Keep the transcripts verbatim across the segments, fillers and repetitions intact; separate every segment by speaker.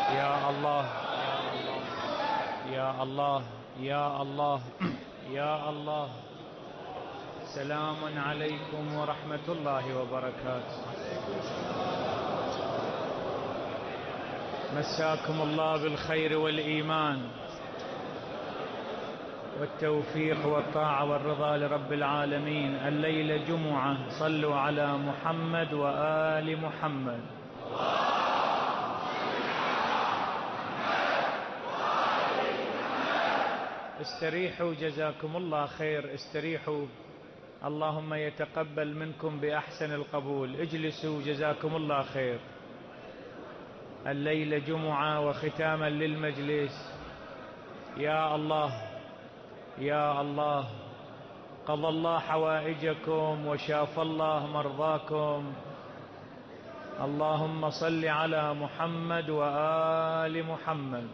Speaker 1: يا الله يا الله يا الله يا الله. سلام عليكم ورحمة الله وبركاته. مساكم الله بالخير والإيمان والتوفيق والطاعة والرضا لرب العالمين. الليلة جمعة، صلوا على محمد وآل محمد. استريحوا جزاكم الله خير، استريحوا، اللهم يتقبل منكم بأحسن القبول. اجلسوا جزاكم الله خير. الليلة جمعة وختاما للمجلس. يا الله يا الله، قضى الله حوائجكم وشاف الله مرضاكم. اللهم صل على محمد وآل محمد.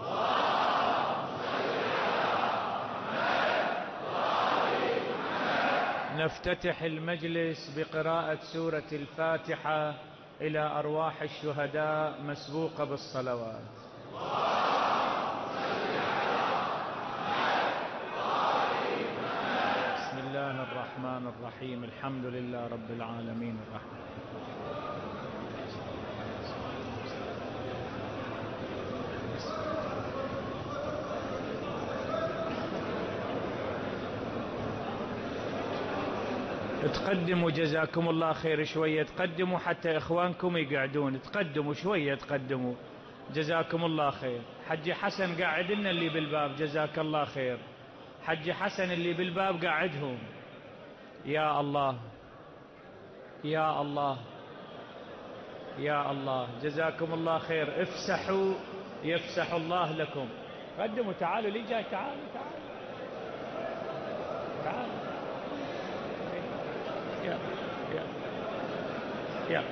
Speaker 1: نفتتح المجلس بقراءة سورة الفاتحة إلى أرواح الشهداء مسبوقة بالصلوات. بسم الله الرحمن الرحيم. الحمد لله رب العالمين الرحمن. تقدموا جزاكم الله خير شوية، تقدموا حتى إخوانكم يقعدون. تقدموا شوية، تقدموا جزاكم الله خير. حجي حسن قاعد لنا اللي بالباب، جزاك الله خير. حجي حسن اللي بالباب قاعدهم. يا الله يا الله يا الله، جزاكم الله خير. افسحوا يفسح الله لكم. قدموا، تعالوا لي جاي، تعالوا تعالوا تعالوا. يا يا يا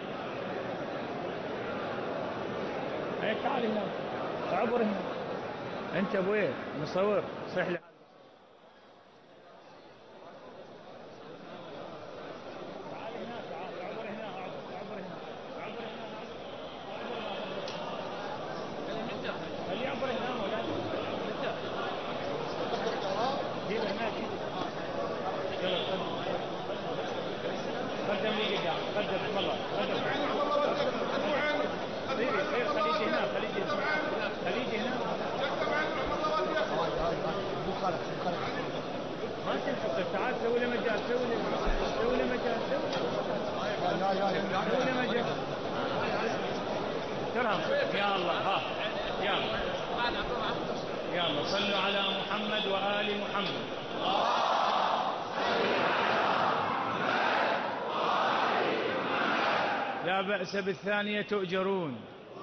Speaker 1: هيك، تعال هنا، عبر هنا. انت ابوي مصور، صيح لي. تعال هنا، تعال عبر هنا، عبر هنا، عبر هنا، خليه يعبر هنا. ولا جيب هناك، قدم لي قدام، قدم والله، قدم. خليجي هنا، خليجي هنا، خليجي هنا. ما تنحط، تعال سوي له مجال، سوي له سوي له مجال، سوي له مجال. ترهم يا الله. ها يلا يلا، صلوا على محمد وآل محمد. لا بأس بالثانية تؤجرون.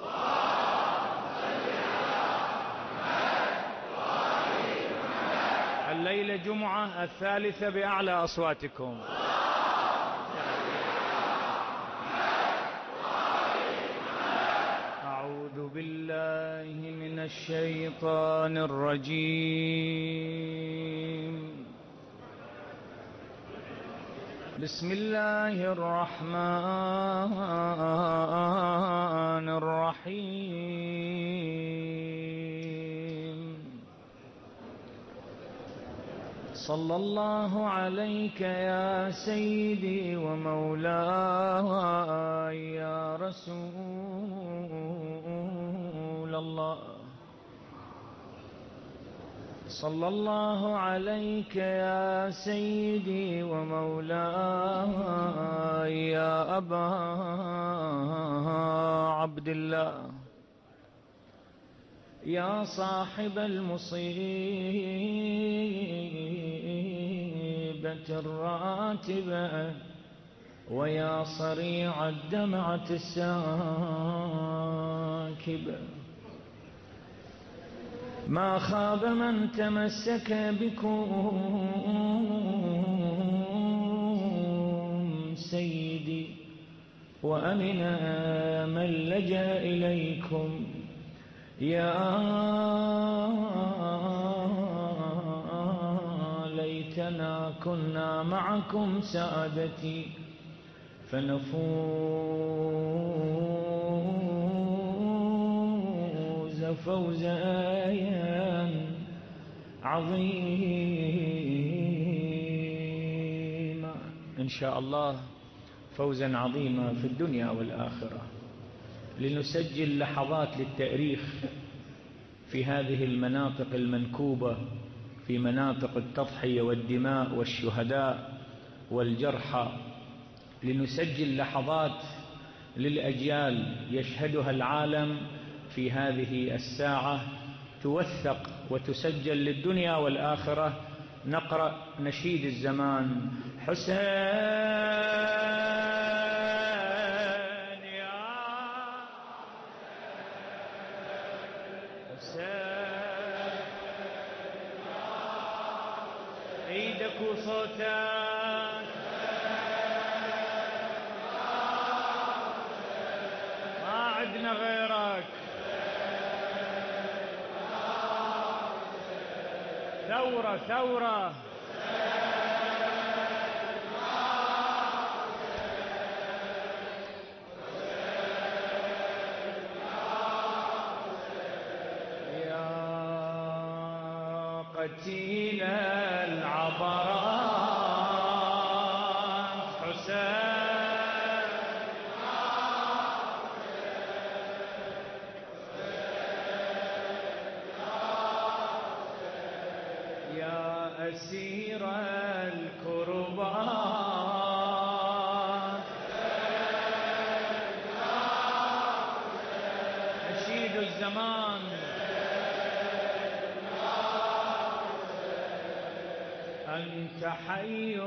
Speaker 1: الليلة جمعة، الثالثة بأعلى أصواتكم. أعوذ بالله من الشيطان الرجيم. بسم الله الرحمن الرحيم. صلى الله عليك يا سيدي ومولاي يا رسول الله. صلى الله عليك يا سيدي ومولاي يا أبا عبد الله، يا صاحب المصيبة الراتبة، ويا صريع الدمعة الساكبة. ما خاب من تمسك بكم سيدي، وأمن من لجأ إليكم. يا ليتنا كنا معكم سادتي فنفوز فوزا عظيما إن شاء الله، فوزا عظيما في الدنيا والآخرة. لنسجل لحظات للتاريخ في هذه المناطق المنكوبة، في مناطق التضحية والدماء والشهداء والجرحى، لنسجل لحظات للأجيال يشهدها العالم في هذه الساعة، توثق وتسجل للدنيا والآخرة. نقرأ نشيد الزمان: حسين يا حسين، ايدك وصوتك، ما عدنا غيرك، ثورة ثورة، يا قتيل العبرات حسين، يا أسير الكربات، نشيد الزمان. أنت حي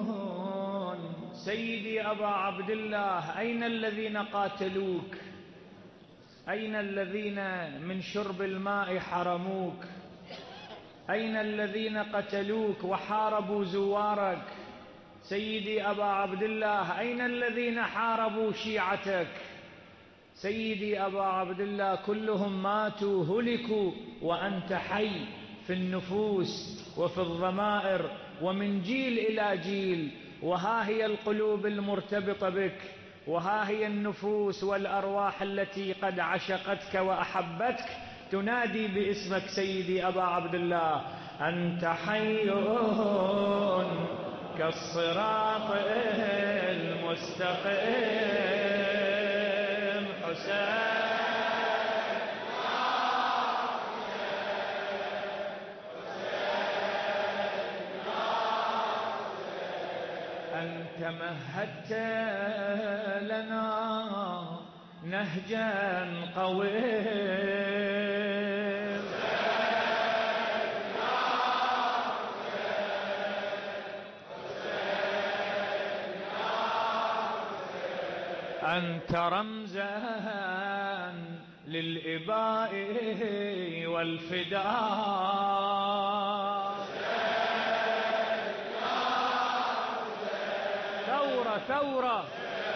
Speaker 1: سيدي أبا عبد الله، أين الذين قاتلوك؟ أين الذين من شرب الماء حرموك؟ أين الذين قتلوك وحاربوا زوارك؟ سيدي أبا عبد الله، أين الذين حاربوا شيعتك؟ سيدي أبا عبد الله، كلهم ماتوا هلكوا وأنت حي في النفوس وفي الضمائر ومن جيل إلى جيل. وها هي القلوب المرتبطة بك، وها هي النفوس والأرواح التي قد عشقتك وأحبتك تنادي باسمك سيدي أبا عبد الله. أنت حي كالصراط المستقيم حسين، أنت مهدت لنا نهجا قويم، أنت رمزا للإباء والفداء، ثورة ثورة،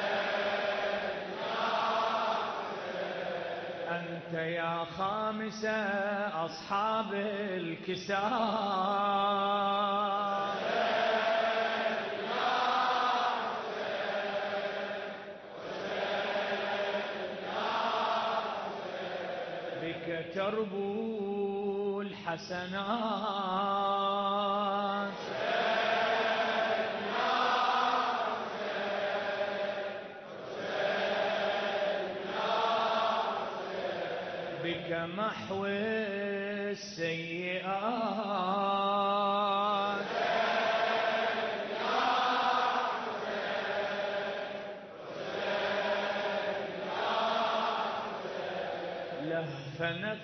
Speaker 1: أنت يا خامس أصحاب الكساء، بك تربو الحسنات، بك محو السيئات، لهف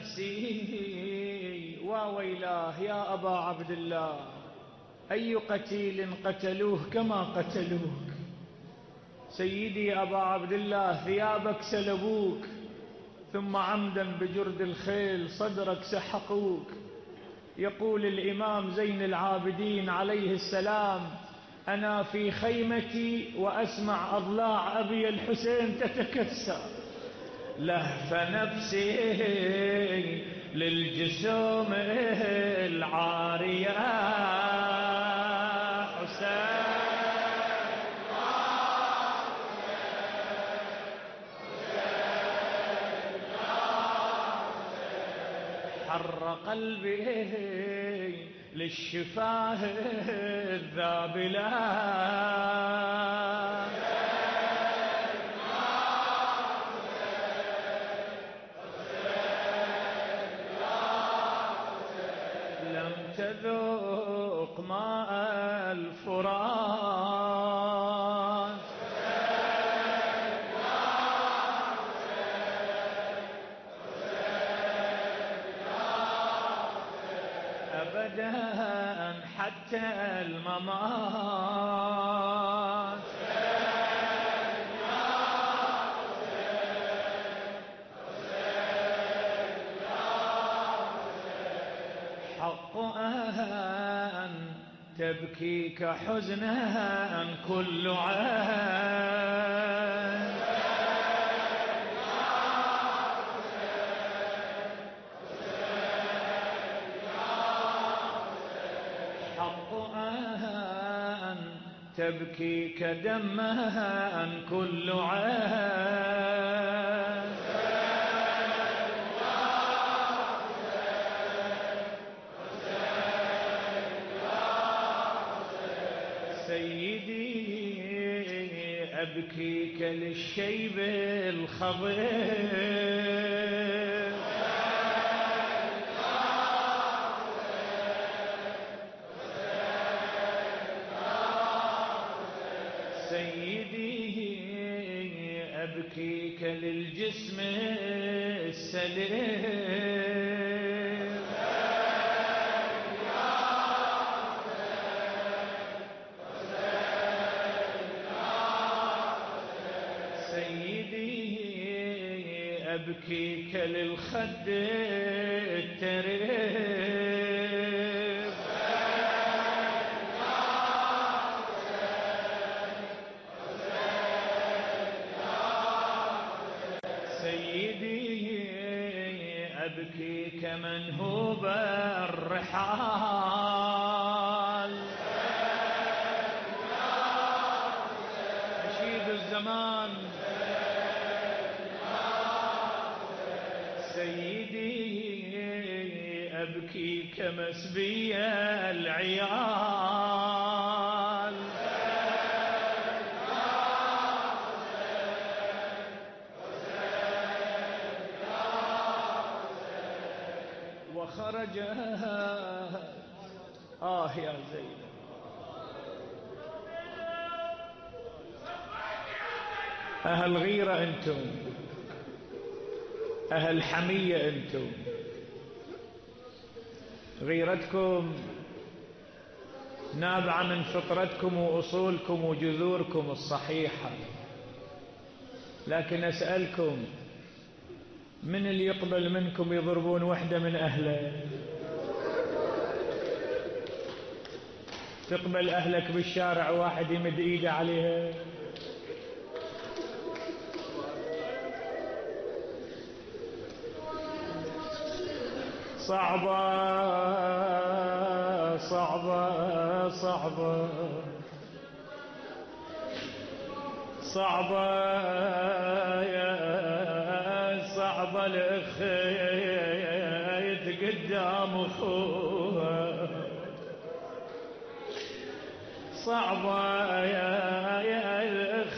Speaker 1: نفسي وويلاه يا أبا عبد الله، أي قتيل قتلوه كما قتلوك سيدي أبا عبد الله، ثيابك سلبوك، ثم عمدا بجرد الخيل صدرك سحقوك. يقول الإمام زين العابدين عليه السلام: أنا في خيمتي وأسمع أضلاع أبي الحسين تتكسر، لهف نفسي للجسوم العارية حسين، حر قلبي للشفاه الذابلة. لم تذوق ماء الفرات أبدا حتى الممات. حق أن تبكيك حزنا كل عين. حق أن تبكيك دمها كل عين. سيدي أبكيك للشيب الخضر. سيدي أبكيك للجسم السليم. سيدي أبكيك للخد التريب. سيدي أبكيك منهوب الرحال. نشيد الزمان. سيدي أبكيك مسبي العيال. وخرج آه يا زينب. أهل غيرة أنتم، أهل حمية أنتم. غيرتكم نابعة من فطرتكم وأصولكم وجذوركم الصحيحة، لكن أسألكم من اللي يقبل منكم يضربون وحدة من أهله؟ تقبل أهلك بالشارع واحد يمد إيده عليها؟ صعبة صعبة صعبة صعبة يا صعبة الأخ يتقدم أخوها. صعبة يا يا الأخ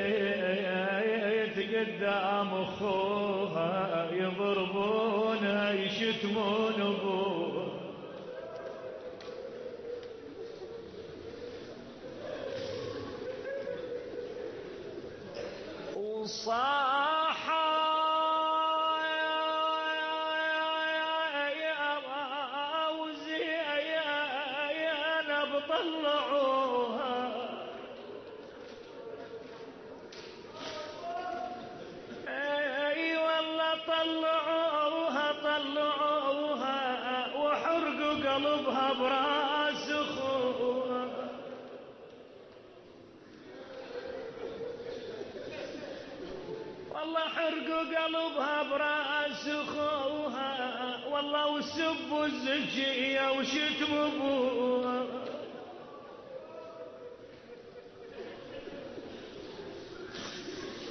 Speaker 1: يتقدم أخوها. يضربونها يشتمون أبوها. وصاحا وزيانا بطلعوها. اي والله طلعوها طلعوها وحرقوا قلبها براس اخوها. والله حرقوا قلبها براس اخوها. والله وسبوا الزكية وشتموا ابوها.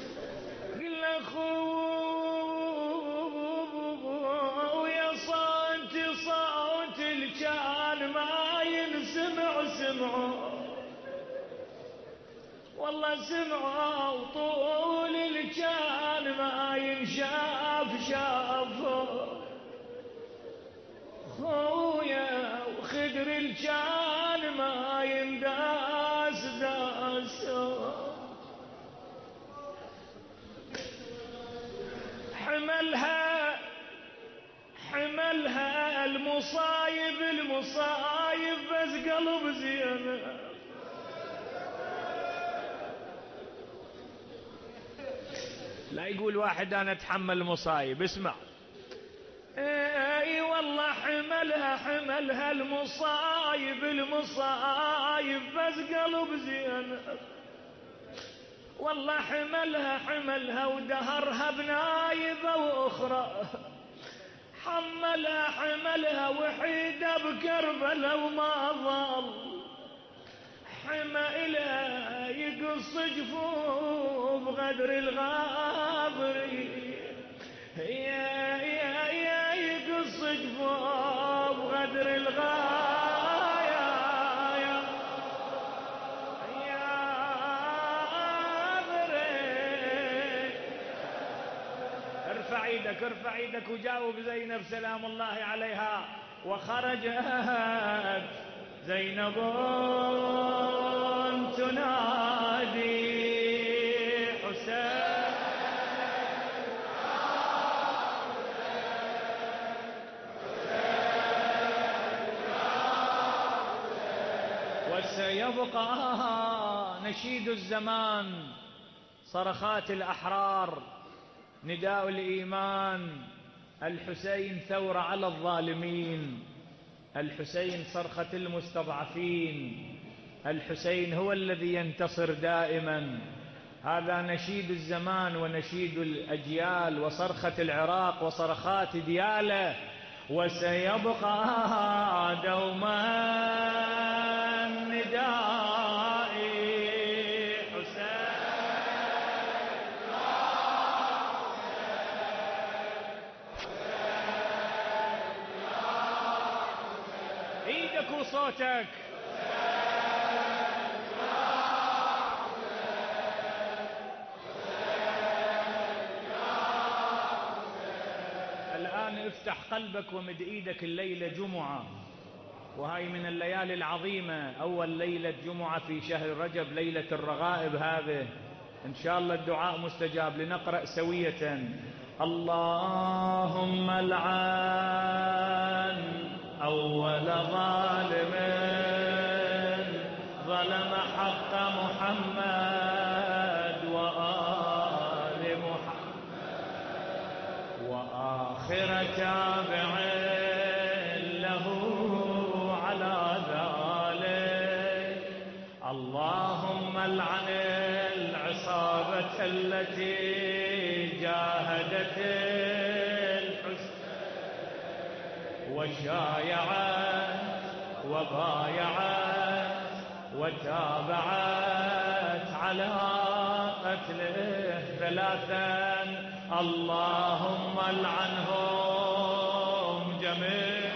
Speaker 1: قل اخويا صان سمعوا والله سمعوا طول الجان ما ينشاف شافوا خويا وخدر الجان ما ينداس داسوا حملها حملها المصايب المصايب بس قلب زين لا يقول واحد انا اتحمل مصايب اسمع اي والله حملها حملها المصايب المصايب بس قلب زين والله حملها حملها ودهرها بنايبة واخرى حملها حملها وحيدة بكربلة وما ظل حمى إلها يقص جفوف غدر الغابري يا يا يا يقص جفوف غدر الغايا يا يا غابري ارفع ايدك ارفع ايدك وجاوب زينب سلام الله عليها وخرجت زينب تنادي حسين وسيبقى نشيد الزمان صرخات الأحرار نداء الإيمان الحسين ثورة على الظالمين الحسين صرخة المستضعفين الحسين هو الذي ينتصر دائما هذا نشيد الزمان ونشيد الأجيال وصرخة العراق وصرخات دياله وسيبقى دوما ندائي ايدك وصوتك الآن افتح قلبك ومد ايدك الليلة جمعة وهاي من الليالي العظيمة أول ليلة جمعة في شهر رجب ليلة الرغائب هذه إن شاء الله الدعاء مستجاب لنقرأ سوية اللهم العن أول ظالم ظلم حق محمد وآل محمد وآخر تابع له على ذلك اللهم العن العصابة التي جاهدت وشايعت وبايعت وتابعت على قتله ثلاثا اللهم العنهم جميعا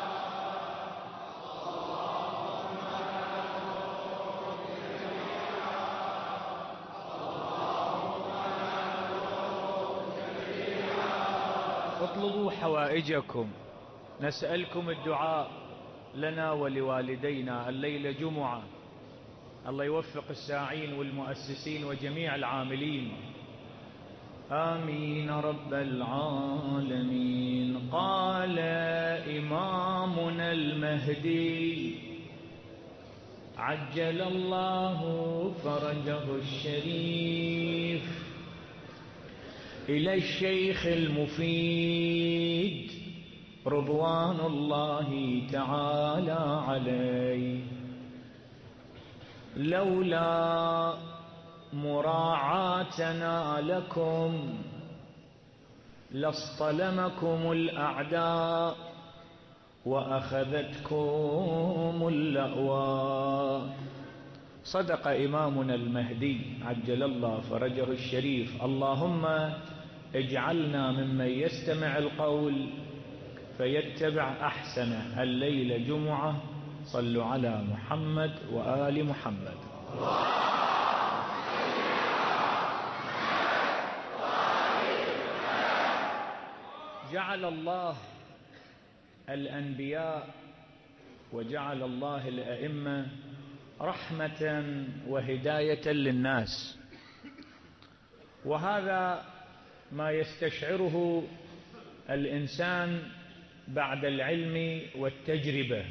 Speaker 1: اطلبوا حوائجكم نسألكم الدعاء لنا ولوالدينا الليلة جمعة الله يوفق الساعين والمؤسسين وجميع العاملين آمين رب العالمين. قال إمامنا المهدي عجل الله فرجه الشريف إلى الشيخ المفيد رضوان الله تعالى عليه لولا مراعاتنا لكم لاصطلمكم الأعداء وأخذتكم اللأواء. صدق إمامنا المهدي عجل الله فرجه الشريف. اللهم اجعلنا ممن يستمع القول فيتبع أحسنه. الليلة جمعة صلوا على محمد وآل محمد. جعل الله الأنبياء وجعل الله الأئمة رحمة وهداية للناس، وهذا ما يستشعره الإنسان بعد العلم والتجربة،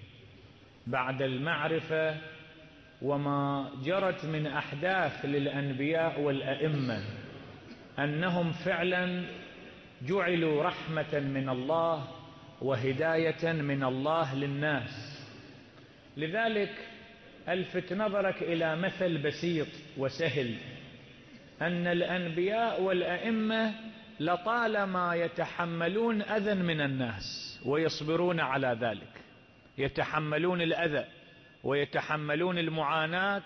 Speaker 1: بعد المعرفة وما جرت من أحداث للأنبياء والأئمة، أنهم فعلا جعلوا رحمة من الله وهداية من الله للناس. لذلك ألفت نظرك إلى مثل بسيط وسهل، أن الأنبياء والأئمة لطالما يتحملون أذى من الناس ويصبرون على ذلك، يتحملون الأذى ويتحملون المعاناة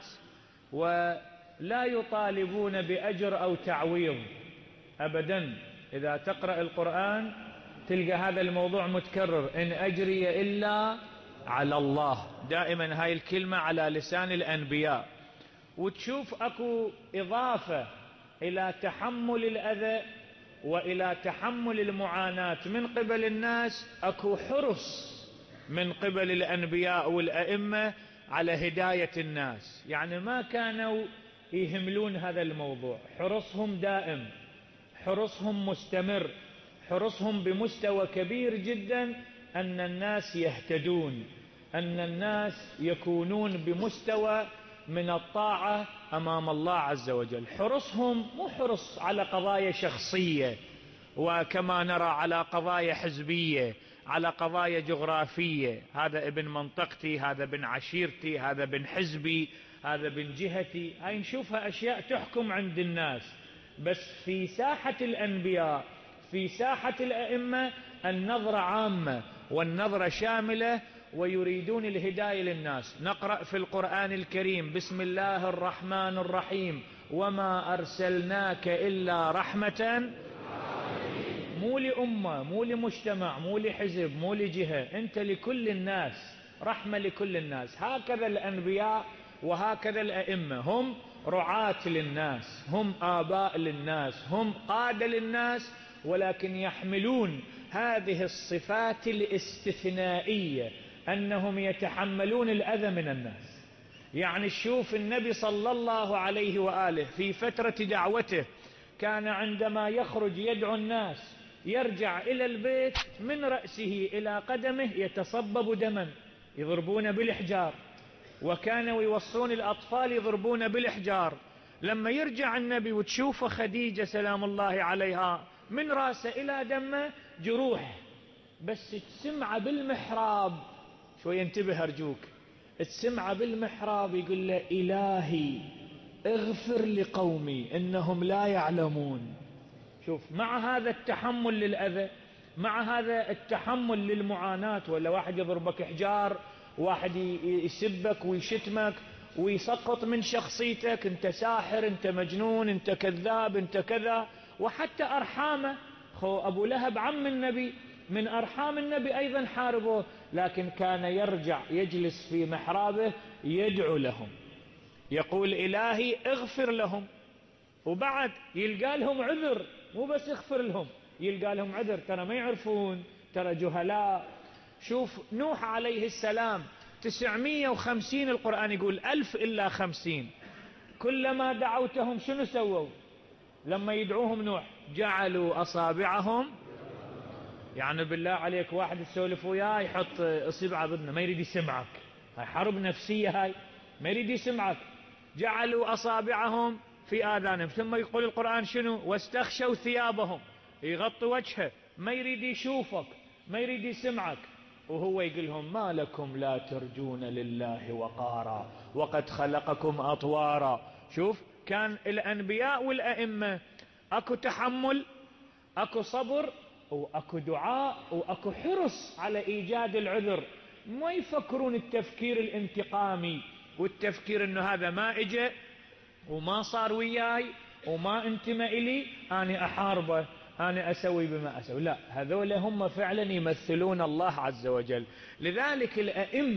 Speaker 1: ولا يطالبون بأجر أو تعويض أبدا. إذا تقرأ القرآن تلقى هذا الموضوع متكرر، إن أجري إلا على الله، دائما هاي الكلمة على لسان الأنبياء. وتشوف أكو إضافة إلى تحمل الأذى وإلى تحمل المعاناة من قبل الناس، أكو حرص من قبل الأنبياء والأئمة على هداية الناس. يعني ما كانوا يهملون هذا الموضوع، حرصهم دائم، حرصهم مستمر، حرصهم بمستوى كبير جدا أن الناس يهتدون، أن الناس يكونون بمستوى من الطاعة أمام الله عز وجل. حرصهم مو حرص على قضايا شخصية وكما نرى على قضايا حزبية، على قضايا جغرافية، هذا ابن منطقتي، هذا ابن عشيرتي، هذا ابن حزبي، هذا ابن جهتي. هاي نشوفها أشياء تحكم عند الناس. بس في ساحة الأنبياء، في ساحة الأئمة، النظرة عامة والنظرة شاملة، ويريدون الهداية للناس. نقرأ في القرآن الكريم بسم الله الرحمن الرحيم وما أرسلناك إلا رحمة، مو لأمة، مو لمجتمع، مو لحزب، مو لجهة، أنت لكل الناس، رحمة لكل الناس. هكذا الأنبياء وهكذا الأئمة، هم رعاة للناس، هم آباء للناس، هم قادة للناس، ولكن يحملون هذه الصفات الاستثنائية، أنهم يتحملون الأذى من الناس. يعني شوف النبي صلى الله عليه وآله في فترة دعوته كان عندما يخرج يدعو الناس يرجع إلى البيت من رأسه إلى قدمه يتصبب دما، يضربون بالإحجار، وكانوا يوصون الأطفال يضربون بالإحجار. لما يرجع النبي وتشوف خديجة سلام الله عليها من رأسه إلى دمه جروح، بس تسمع بالمحراب، شوي انتبه أرجوك، تسمع بالمحراب يقول له إلهي اغفر لقومي إنهم لا يعلمون. شوف، مع هذا التحمل للأذى، مع هذا التحمل للمعاناة، ولا واحد يضربك إحجار، واحد يسبك ويشتمك ويسقط من شخصيتك، انت ساحر، انت مجنون، انت كذاب، انت كذا. وحتى أرحامه، خو أبو لهب عم النبي، من أرحام النبي أيضا حاربوه، لكن كان يرجع يجلس في محرابه يدعو لهم، يقول إلهي اغفر لهم. وبعد يلقى لهم عذر، مو بس اغفر لهم، يلقى لهم عذر، ترى ما يعرفون، ترى جهلاء. شوف نوح عليه السلام تسعمية وخمسين، القرآن يقول ألف إلا خمسين، كلما دعوتهم شنو سووا؟ لما يدعوهم نوح جعلوا أصابعهم، يعني بالله عليك واحد تسولف وياه يحط إصبعه بأذنه ما يريد يسمعك، هاي حرب نفسية، هاي ما يريد يسمعك. جعلوا أصابعهم في آذانهم، ثم يقول القرآن شنو؟ واستخشوا ثيابهم، يغطوا وجهه، ما يريد يشوفك، ما يريد يسمعك. وهو يقول لهم ما لكم لا ترجون لله وقارا وقد خلقكم أطوارا. شوف، كان الأنبياء والأئمة أكو تحمل، أكو صبر، وأكو دعاء، وأكو حرص على إيجاد العذر. ما يفكرون التفكير الانتقامي والتفكير أنه هذا ما إجا وما صار وياي وما انتمى إلي أنا أحاربه، أنا أسوي بما أسوي. لا، هذول هم فعلا يمثلون الله عز وجل. لذلك الأئمة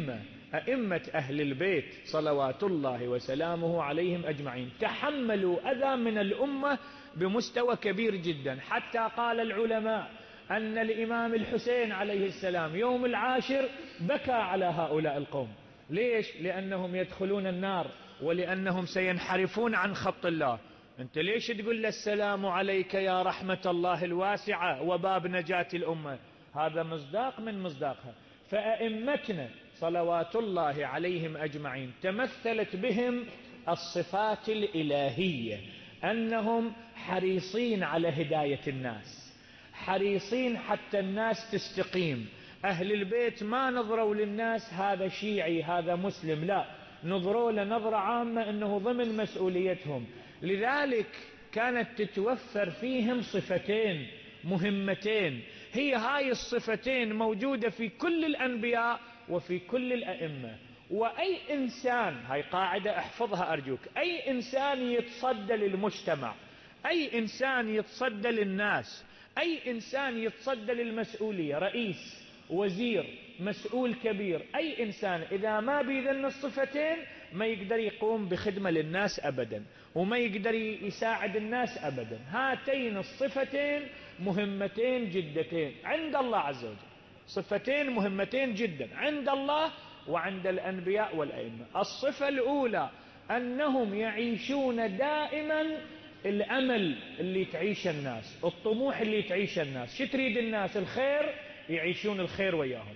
Speaker 1: أئمة أهل البيت صلوات الله وسلامه عليهم أجمعين تحملوا أذى من الأمة بمستوى كبير جدا، حتى قال العلماء أن الإمام الحسين عليه السلام يوم العاشر بكى على هؤلاء القوم. ليش؟ لأنهم يدخلون النار ولأنهم سينحرفون عن خط الله. أنت ليش تقول له السلام عليك يا رحمة الله الواسعة وباب نجاة الأمة؟ هذا مصداق من مصداقها. فأئمتنا صلوات الله عليهم أجمعين تمثلت بهم الصفات الإلهية، أنهم حريصين على هداية الناس، حريصين حتى الناس تستقيم. أهل البيت ما نظروا للناس هذا شيعي هذا مسلم، لا، نظروا لنظرة عامة أنه ضمن مسؤوليتهم. لذلك كانت تتوفر فيهم صفتين مهمتين، هي هاي الصفتين موجودة في كل الأنبياء وفي كل الأئمة. وأي إنسان، هاي قاعدة احفظها أرجوك، أي إنسان يتصدى للمجتمع، أي إنسان يتصدى للناس، أي إنسان يتصدى للمسؤولية، رئيس، وزير، مسؤول كبير، أي إنسان إذا ما بيذن الصفتين ما يقدر يقوم بخدمة للناس أبدا، وما يقدر يساعد الناس أبدا. هاتين الصفتين مهمتين جدتين عند الله عز وجل، صفتين مهمتين جدا عند الله وعند الأنبياء والأئمة. الصفة الأولى أنهم يعيشون دائما الأمل اللي تعيش الناس، الطموح اللي تعيش الناس. شو تريد الناس؟ الخير، يعيشون الخير وياهم.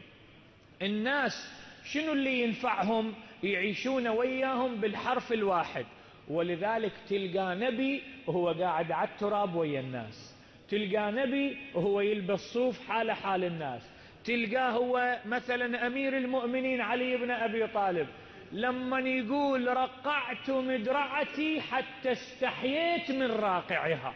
Speaker 1: الناس شنو اللي ينفعهم؟ يعيشون وياهم بالحرف الواحد. ولذلك تلقى نبي وهو قاعد على التراب ويا الناس، تلقى نبي وهو يلبس صوف حال حال الناس، تلقاه هو مثلا أمير المؤمنين علي بن أبي طالب لما يقول رقعت مدرعتي حتى استحييت من راقعها،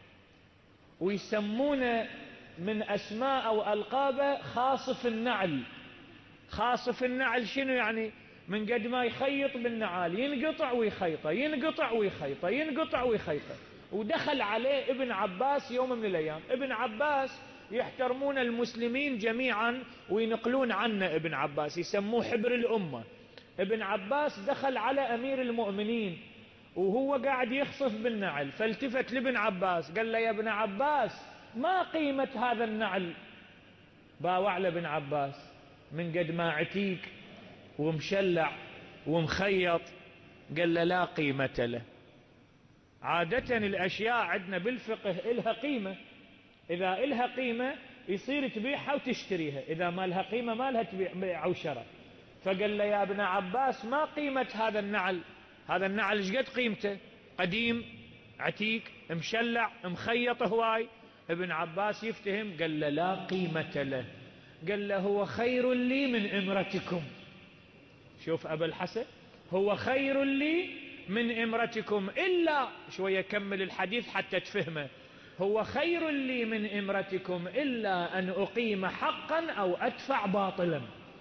Speaker 1: ويسمونه من أسماء أو ألقابه خاصف النعل. خاصف النعل شنو يعني؟ من قد ما يخيط بالنعال ينقطع ويخيطه، ينقطع ويخيطه، ينقطع ويخيطه. ودخل عليه ابن عباس يوم من الأيام. ابن عباس يحترمون المسلمين جميعا وينقلون عنه ابن عباس، يسموه حبر الأمة. ابن عباس دخل على أمير المؤمنين وهو قاعد يخصف بالنعل، فالتفت لابن عباس قال له يا ابن عباس ما قيمة هذا النعل؟ باوع لابن عباس من قد ما عتيك ومشلع ومخيط، قال له لا قيمة له. عادة الأشياء عندنا بالفقه إلها قيمة، إذا إلها قيمة يصير تبيعها وتشتريها، إذا ما لها قيمة ما لها تبيع أو شراء. فقال له يا ابن عباس ما قيمة هذا النعل؟ هذا النعل ايش قد قيمته؟ قديم عتيق مشلع مخيط هواي. ابن عباس يفتهم قال له لا قيمة له. قال له هو خير لي من امرتكم. شوف أبا الحسن، هو خير لي من امرتكم، إلا شوية كمل الحديث حتى تفهمه. هو خير لي من امرتكم إلا أن أقيم حقا أو أدفع باطلا،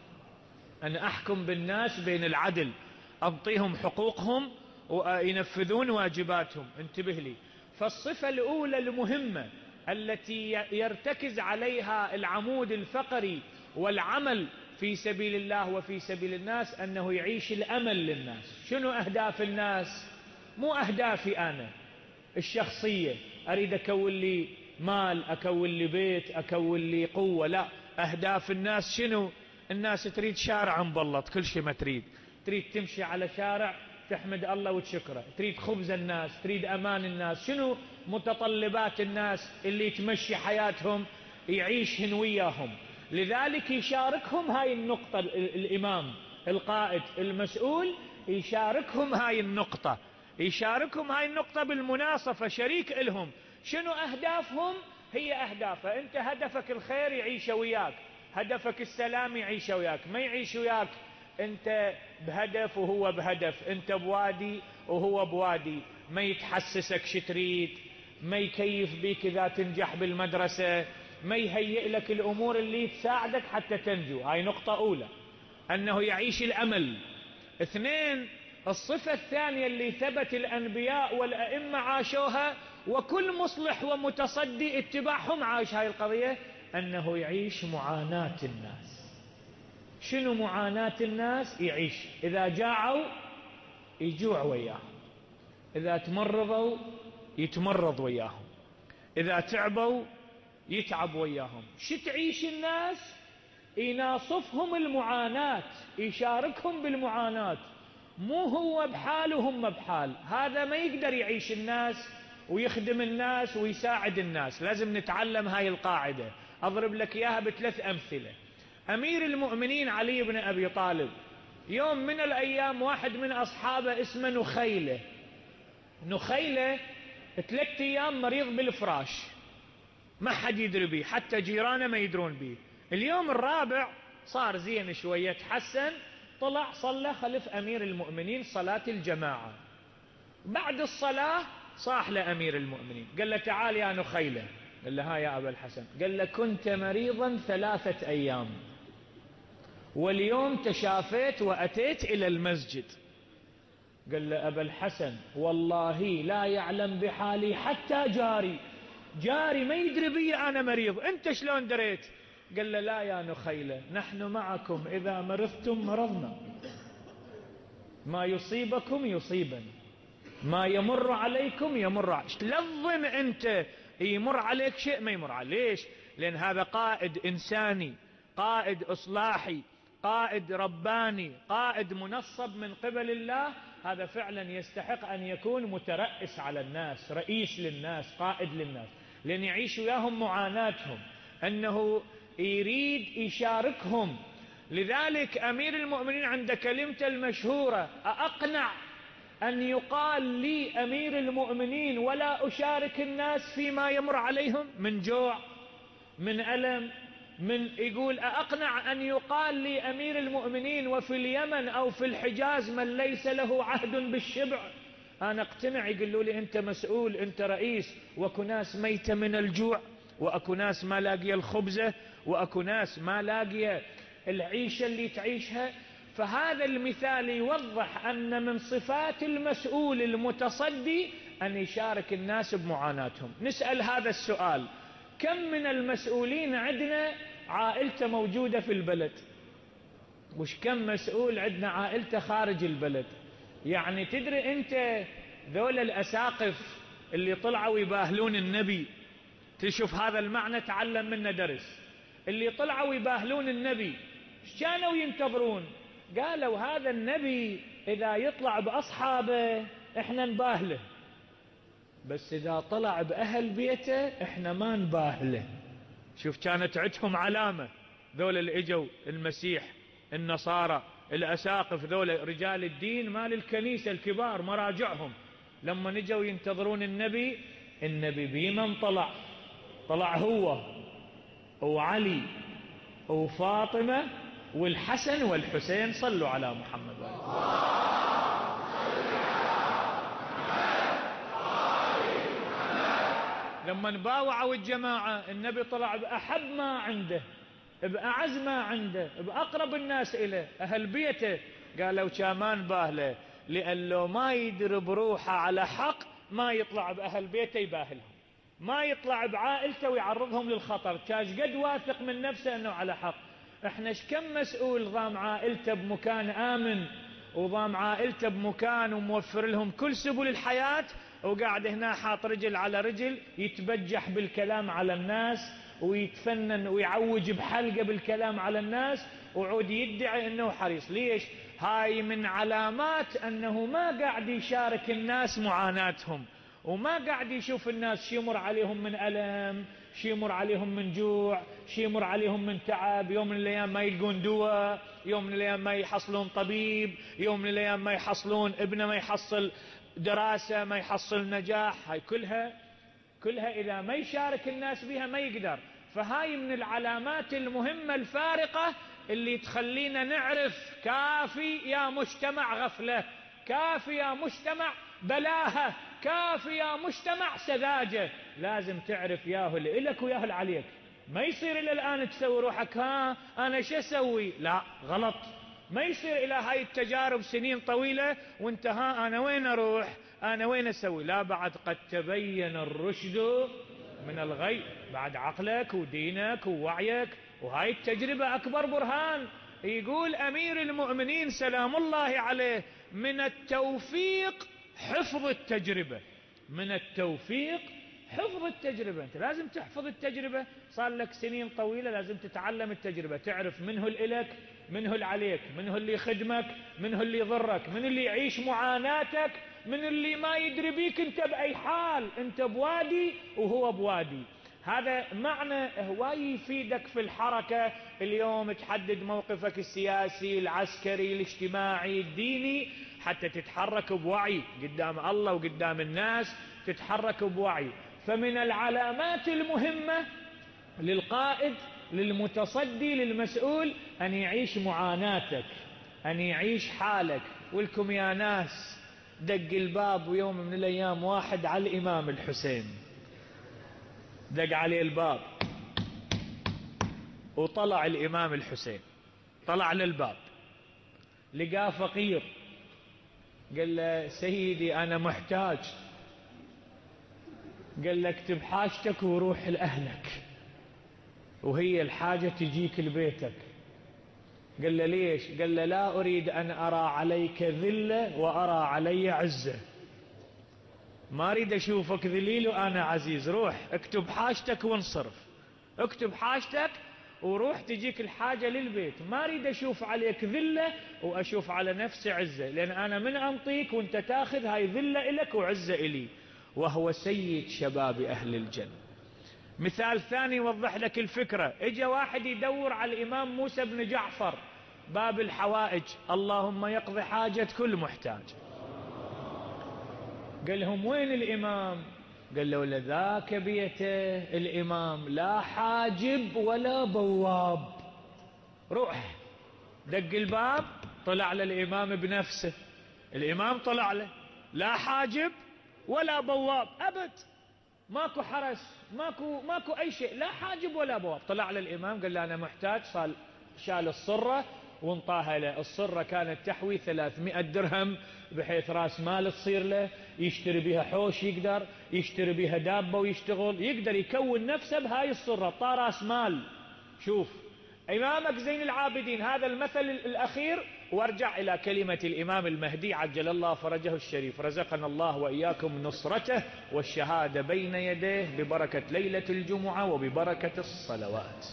Speaker 1: أن أحكم بالناس بين العدل، أعطيهم حقوقهم وينفذون واجباتهم. انتبه لي. فالصفة الأولى المهمة التي يرتكز عليها العمود الفقري والعمل في سبيل الله وفي سبيل الناس أنه يعيش الأمل للناس. شنو أهداف الناس؟ مو أهدافي أنا الشخصية، أريد أكون لي مال، أكون لي بيت، أكون لي قوة، لا. أهداف الناس شنو؟ الناس تريد شارع مبلط، كل شيء ما تريد، تريد تمشي على شارع تحمد الله وتشكره، تريد خبز الناس، تريد أمان الناس. شنو متطلبات الناس اللي تمشي حياتهم؟ يعيشهن وياهم. لذلك يشاركهم هاي النقطة الإمام القائد المسؤول، يشاركهم هاي النقطة، يشاركهم هاي النقطة بالمناصفة، شريك لهم. شنو أهدافهم؟ هي أهدافه. أنت هدفك الخير يعيش وياك، هدفك السلام يعيش وياك، ما يعيش وياك أنت بهدف وهو بهدف، أنت بوادي وهو بوادي، ما يتحسسك شتريد، ما يكيف بيك إذا تنجح بالمدرسة، ما يهيئ لك الأمور اللي تساعدك حتى تنجو. هاي نقطة أولى، أنه يعيش الأمل. اثنين، الصفة الثانية اللي ثبت الأنبياء والأئمة عاشوها، وكل مصلح ومتصدي اتباعهم عاش هاي القضية، أنه يعيش معاناة الناس. شنو معاناة الناس؟ يعيش، إذا جاعوا يجوع وياهم، إذا تمرضوا يتمرض وياهم، إذا تعبوا يتعب وياهم. شو تعيش الناس؟ يناصفهم المعاناة، يشاركهم بالمعاناة، مو هو بحال وهم بحال. هذا ما يقدر يعيش الناس ويخدم الناس ويساعد الناس. لازم نتعلم هاي القاعدة. أضرب لك إياها بثلاث أمثلة. أمير المؤمنين علي بن أبي طالب، يوم من الأيام واحد من أصحابه اسمه نخيلة. نخيلة ثلاث أيام مريض بالفراش، ما حد يدري بيه، حتى جيرانه ما يدرون بيه. اليوم الرابع صار زين شوية، تحسن، طلع صلى خلف أمير المؤمنين صلاة الجماعة. بعد الصلاة صاح لأمير المؤمنين قال له تعال يا نخيلة. قال له ها يا أبا الحسن. قال له كنت مريضا ثلاثة أيام واليوم تشافيت وأتيت إلى المسجد. قال له أبا الحسن والله لا يعلم بحالي حتى جاري، جاري ما يدري بي أنا مريض، أنت شلون دريت؟ قال له لا يا نخيلة، نحن معكم، إذا مرضتم مرضنا، ما يصيبكم يصيبنا، ما يمر عليكم يمر عليك. لا تظن أنت يمر عليك شيء ما يمر عليك، لأن هذا قائد إنساني، قائد إصلاحي، قائد رباني، قائد منصب من قبل الله. هذا فعلا يستحق أن يكون مترأس على الناس، رئيس للناس، قائد للناس، لأن يعيش وياهم معاناتهم، أنه يريد يشاركهم. لذلك أمير المؤمنين عند كلمته المشهورة: أأقنع أن يقال لي أمير المؤمنين ولا أشارك الناس فيما يمر عليهم من جوع، من ألم، من يقول أأقنع أن يقال لي أمير المؤمنين وفي اليمن أو في الحجاز من ليس له عهد بالشبع. أنا اقتنع يقولوا لي أنت مسؤول، أنت رئيس، وأكو ناس ميتة من الجوع، وأكو ناس ما لاقية الخبزة، وأكو ناس ما لاقية العيشة اللي تعيشها. فهذا المثال يوضح أن من صفات المسؤول المتصدي أن يشارك الناس بمعاناتهم. نسأل هذا السؤال: كم من المسؤولين عندنا عائلته موجودة في البلد؟ وش كم مسؤول عندنا عائلته خارج البلد؟ يعني تدري أنت ذول الأساقف اللي طلعوا يباهلون النبي، تشوف هذا المعنى، تعلم منه درس. اللي طلعوا يباهلون النبي ايش كانوا ينتظرون؟ قالوا هذا النبي إذا يطلع بأصحابه احنا نباهله، بس إذا طلع بأهل بيته احنا ما نباهله. شوف كانت عندهم علامة ذول اللي اجوا المسيح، النصارى، الأساقف، ذول رجال الدين مال الكنيسة الكبار، مراجعهم لما نجوا ينتظرون النبي، النبي بيمن طلع؟ طلع هو وعلي وفاطمة والحسن والحسين. صلوا على محمد. لما نباوعوا الجماعة النبي طلع بأحب ما عنده، بأعز ما عنده، بأقرب الناس إليه، أهل بيته. قالوا كامان باهله، لأن لو ما يدري بروحه على حق ما يطلع بأهل بيته يباهلهم، ما يطلع بعائلته ويعرضهم للخطر. كاش قد واثق من نفسه أنه على حق. احنا كم مسؤول ضام عائلته بمكان آمن، وضام عائلته بمكان وموفر لهم كل سبل الحياة، وقاعد هنا حاط رجل على رجل يتبجح بالكلام على الناس، ويتفنن ويعوج بحلقة بالكلام على الناس، وعود يدعي انه حريص. ليش؟ هاي من علامات انه ما قاعد يشارك الناس معاناتهم، وما قاعد يشوف الناس شي يمر عليهم من ألم، شي يمر عليهم من جوع، شي يمر عليهم من تعب، يوم من الأيام ما يلقون دواء، يوم من الأيام ما يحصلون طبيب، يوم من الأيام ما يحصلون ابنه ما يحصل دراسة، ما يحصل نجاح. هاي كلها كلها إذا ما يشارك الناس بها ما يقدر. فهاي من العلامات المهمة الفارقة اللي تخلينا نعرف كافي يا مجتمع غفلة، كافي يا مجتمع بلاهة، كافي يا مجتمع سذاجة. لازم تعرف ياهل إلك وياهل عليك. ما يصير إلى الآن تسوي روحك ها أنا شو أسوي، لا، غلط. ما يصير إلى هاي التجارب سنين طويلة وانت ها أنا وين أروح، أنا وين أسوي. لا، بعد قد تبين الرشد من الغي، بعد عقلك ودينك ووعيك، وهاي التجربة أكبر برهان يقول أمير المؤمنين سلام الله عليه: من التوفيق حفظ التجربة. من التوفيق حفظ التجربة. أنت لازم تحفظ التجربة، صار لك سنين طويلة لازم تتعلم التجربة، تعرف منه الإلك منه العليك، منه اللي يخدمك منه اللي يضرك، من اللي يعيش معاناتك من اللي ما يدري بيك أنت بأي حال، أنت بوادي وهو بوادي. هذا معنى هواي يفيدك في الحركة. اليوم تحدد موقفك السياسي العسكري الاجتماعي الديني حتى تتحرك بوعي قدام الله وقدام الناس، تتحرك بوعي. فمن العلامات المهمة للقائد للمتصدي للمسؤول أن يعيش معاناتك، أن يعيش حالك. ولكم يا ناس دق الباب ويوم من الأيام واحد على الإمام الحسين، دق عليه الباب وطلع الإمام الحسين، طلع للباب لقاه فقير، قال له: سيدي أنا محتاج. قال له: اكتب حاجتك وروح لأهلك وهي الحاجة تجيك لبيتك. قال له: ليش؟ قال له: لا أريد أن أرى عليك ذلة وأرى علي عزة، ما أريد أشوفك ذليل وأنا عزيز، روح اكتب حاجتك وانصرف، اكتب حاجتك وروح تجيك الحاجة للبيت، ما أريد أشوف عليك ذلة وأشوف على نفسي عزة، لأن أنا من أنطيك وانت تاخذ هاي ذلة إلك وعزة إلي. وهو سيد شباب أهل الجنة. مثال ثاني يوضح لك الفكرة: اجى واحد يدور على الإمام موسى بن جعفر باب الحوائج، اللهم يقضي حاجة كل محتاج. قال لهم: وين الإمام؟ قال له: لذاك بيته الإمام، لا حاجب ولا بواب. روح. دق الباب، طلع للإمام بنفسه، الإمام طلع له، لا حاجب ولا بواب أبد، ماكو حرس، ماكو ماكو أي شيء، لا حاجب ولا بواب. طلع للإمام قال له: أنا محتاج. صال شال الصرة وانطاها له. الصرة كانت تحوي ثلاثمائة درهم، بحيث راس مال تصير له، يشتري بها حوش، يقدر يشتري بها دابة ويشتغل، يقدر يكون نفسه بهاي الصرة، طار راس مال. شوف إمامك زين العابدين، هذا المثل الأخير. وارجع إلى كلمة الإمام المهدي عجل الله فرجه الشريف: رزقنا الله وإياكم نصرته والشهادة بين يديه ببركة ليلة الجمعة وببركة الصلوات.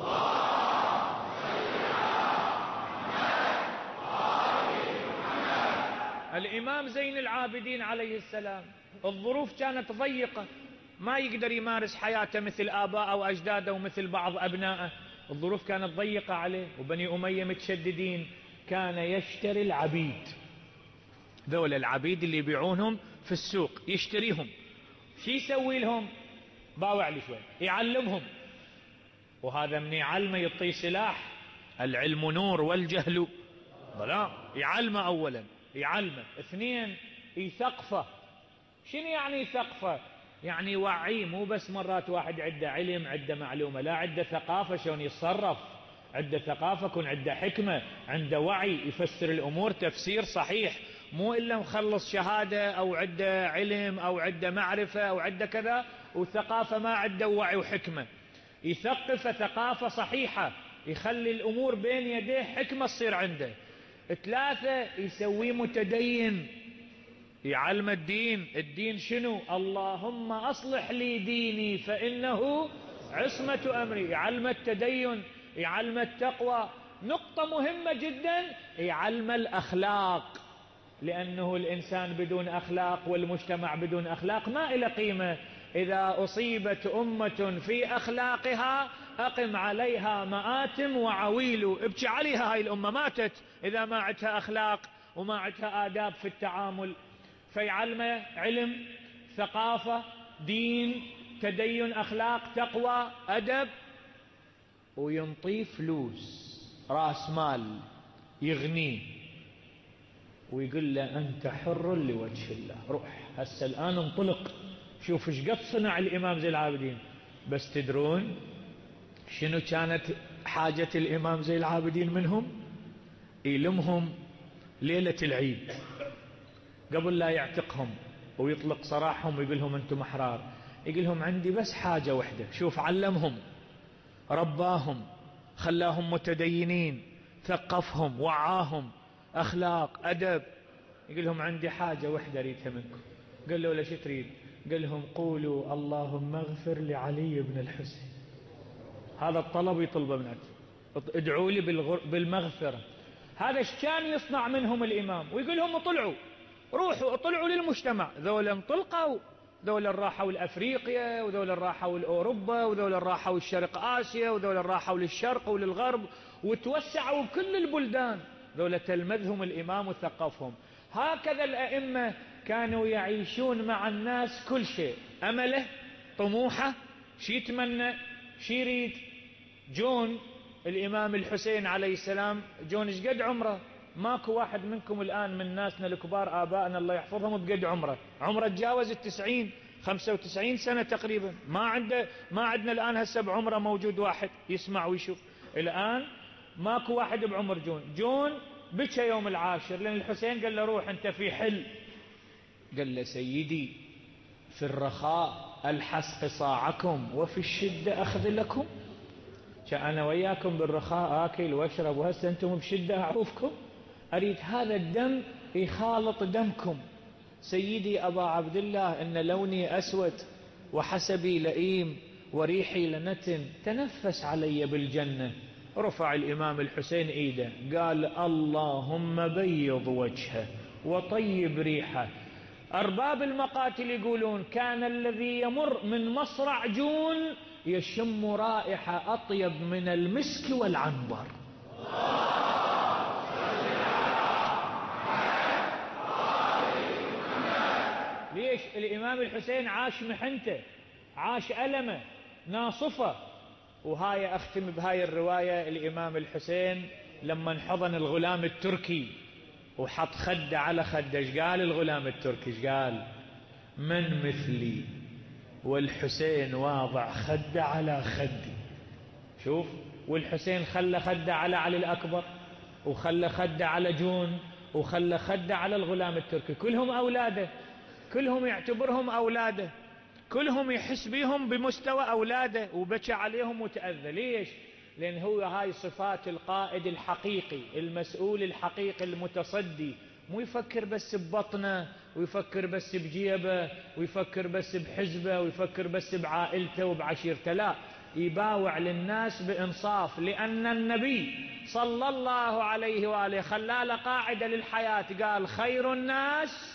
Speaker 1: الإمام زين العابدين عليه السلام الظروف كانت ضيقة، ما يقدر يمارس حياته مثل آباءه وأجداده ومثل بعض أبنائه، الظروف كانت ضيقة عليه. وبني أمية متشددين، كان يشتري العبيد، ذول العبيد اللي يبيعونهم في السوق يشتريهم. شي يسوي لهم؟ باوع لي شوي، يعلمهم. وهذا من يعلمه يعطيه سلاح، العلم نور والجهل ظلام. يعلمه أولا، يعلمه. اثنين، يثقفه. شنو يعني يثقفه؟ يعني يوعيه، مو بس مرات واحد عنده علم عنده معلومة، لا، عنده ثقافة شلون يتصرف، عنده ثقافة، كن عنده حكمة، عنده وعي، يفسر الأمور تفسير صحيح، مو إلا مخلص شهادة أو عنده علم أو عنده معرفة أو عنده كذا وثقافة ما عنده وعي وحكمة. يثقف ثقافة صحيحة، يخلي الأمور بين يديه حكمة تصير عنده. ثلاثة، يسويه متدين، يعلم الدين. الدين شنو؟ اللهم أصلح لي ديني فإنه عصمة أمري. يعلم التدين، يعلم التقوى. نقطة مهمة جدا، يعلم الأخلاق، لأنه الإنسان بدون أخلاق والمجتمع بدون أخلاق ما إلى قيمة. إذا أصيبت أمة في أخلاقها أقم عليها مآتم وعويل، ابكي عليها، هاي الأمة ماتت إذا ما عندها أخلاق وما عندها آداب في التعامل. فيعلم علم، ثقافة، دين، تدين، أخلاق، تقوى، أدب. وينطيه فلوس، راس مال يغنيه، ويقول له: أنت حر لوجه الله، روح هسه الآن انطلق. شوف ايش قد صنع الإمام زين العابدين. بس تدرون شنو كانت حاجة الإمام زين العابدين منهم؟ يلمهم ليلة العيد قبل لا يعتقهم ويطلق سراحهم ويقول لهم: أنتم أحرار. يقول لهم: عندي بس حاجة وحدة. شوف علمهم، رباهم، خلاهم متدينين، ثقفهم، وعاهم أخلاق أدب. يقول لهم عندي حاجة وحدة أريدها منكم. قال له ليش تريد؟ قال لهم قولوا اللهم اغفر لعلي بن الحسين. هذا الطلب يطلبه من أجل، ادعوا لي بالمغفرة. هذا ايش كان يصنع منهم الإمام؟ ويقول لهم اطلعوا، روحوا اطلعوا للمجتمع. ذولا انطلقوا، ذولا راحوا لأفريقيا، وذولا راحوا لأوروبا، وذولا راحوا للشرق آسيا، وذولا راحوا للشرق وللغرب، وتوسعوا بكل البلدان. ذولا تلمذهم الإمام وثقفهم. هكذا الأئمة كانوا يعيشون مع الناس كل شيء، أمله، طموحه، شي يتمنى، شي يريد. جون الإمام الحسين عليه السلام، جون ايش قد عمره؟ ماكو واحد منكم الآن من ناسنا الكبار آبائنا الله يحفظهم بقد عمره، عمره تجاوز التسعين، خمسة وتسعين سنة تقريبا. ما عنده ما عندنا الآن هسه بعمره موجود واحد يسمع ويشوف. الآن ماكو واحد بعمر جون. جون بكى يوم العاشر لأن الحسين قال له روح أنت في حل. قال له سيدي في الرخاء ألحس قصاعكم وفي الشدة أخذ لكم. أنا وياكم بالرخاء آكل واشرب، وهسه أنتم بشدة أعوفكم. أريد هذا الدم يخالط دمكم. سيدي أبا عبد الله إن لوني أسود وحسبي لئيم وريحي لنتن، تنفس علي بالجنة. رفع الإمام الحسين إيده قال اللهم بيض وجهه وطيب ريحه. أرباب المقاتل يقولون كان الذي يمر من مصرع جون يشم رائحة أطيب من المسك والعنبر. ليش؟ الإمام الحسين عاش محنته، عاش ألمه، ناصفه. وهاي أختم بهاي الرواية. الإمام الحسين لما انحضن الغلام التركي وحط خده على خده، ايش قال الغلام التركي؟ ايش قال؟ من مثلي والحسين واضع خده على خدي. شوف، والحسين خلى خده على علي الأكبر، وخلى خده على جون، وخلى خده على الغلام التركي. كلهم أولاده، كلهم يعتبرهم أولاده، كلهم يحس بهم بمستوى أولاده، وبكى عليهم وتأذى. ليش؟ لأن هو هاي صفات القائد الحقيقي، المسؤول الحقيقي المتصدي. مو يفكر بس ببطنه، ويفكر بس بجيبه، ويفكر بس بحزبه، ويفكر بس بعائلته وبعشيرته. لا، يباوع للناس بإنصاف. لأن النبي صلى الله عليه وآله خلال قاعدة للحياة، قال خير الناس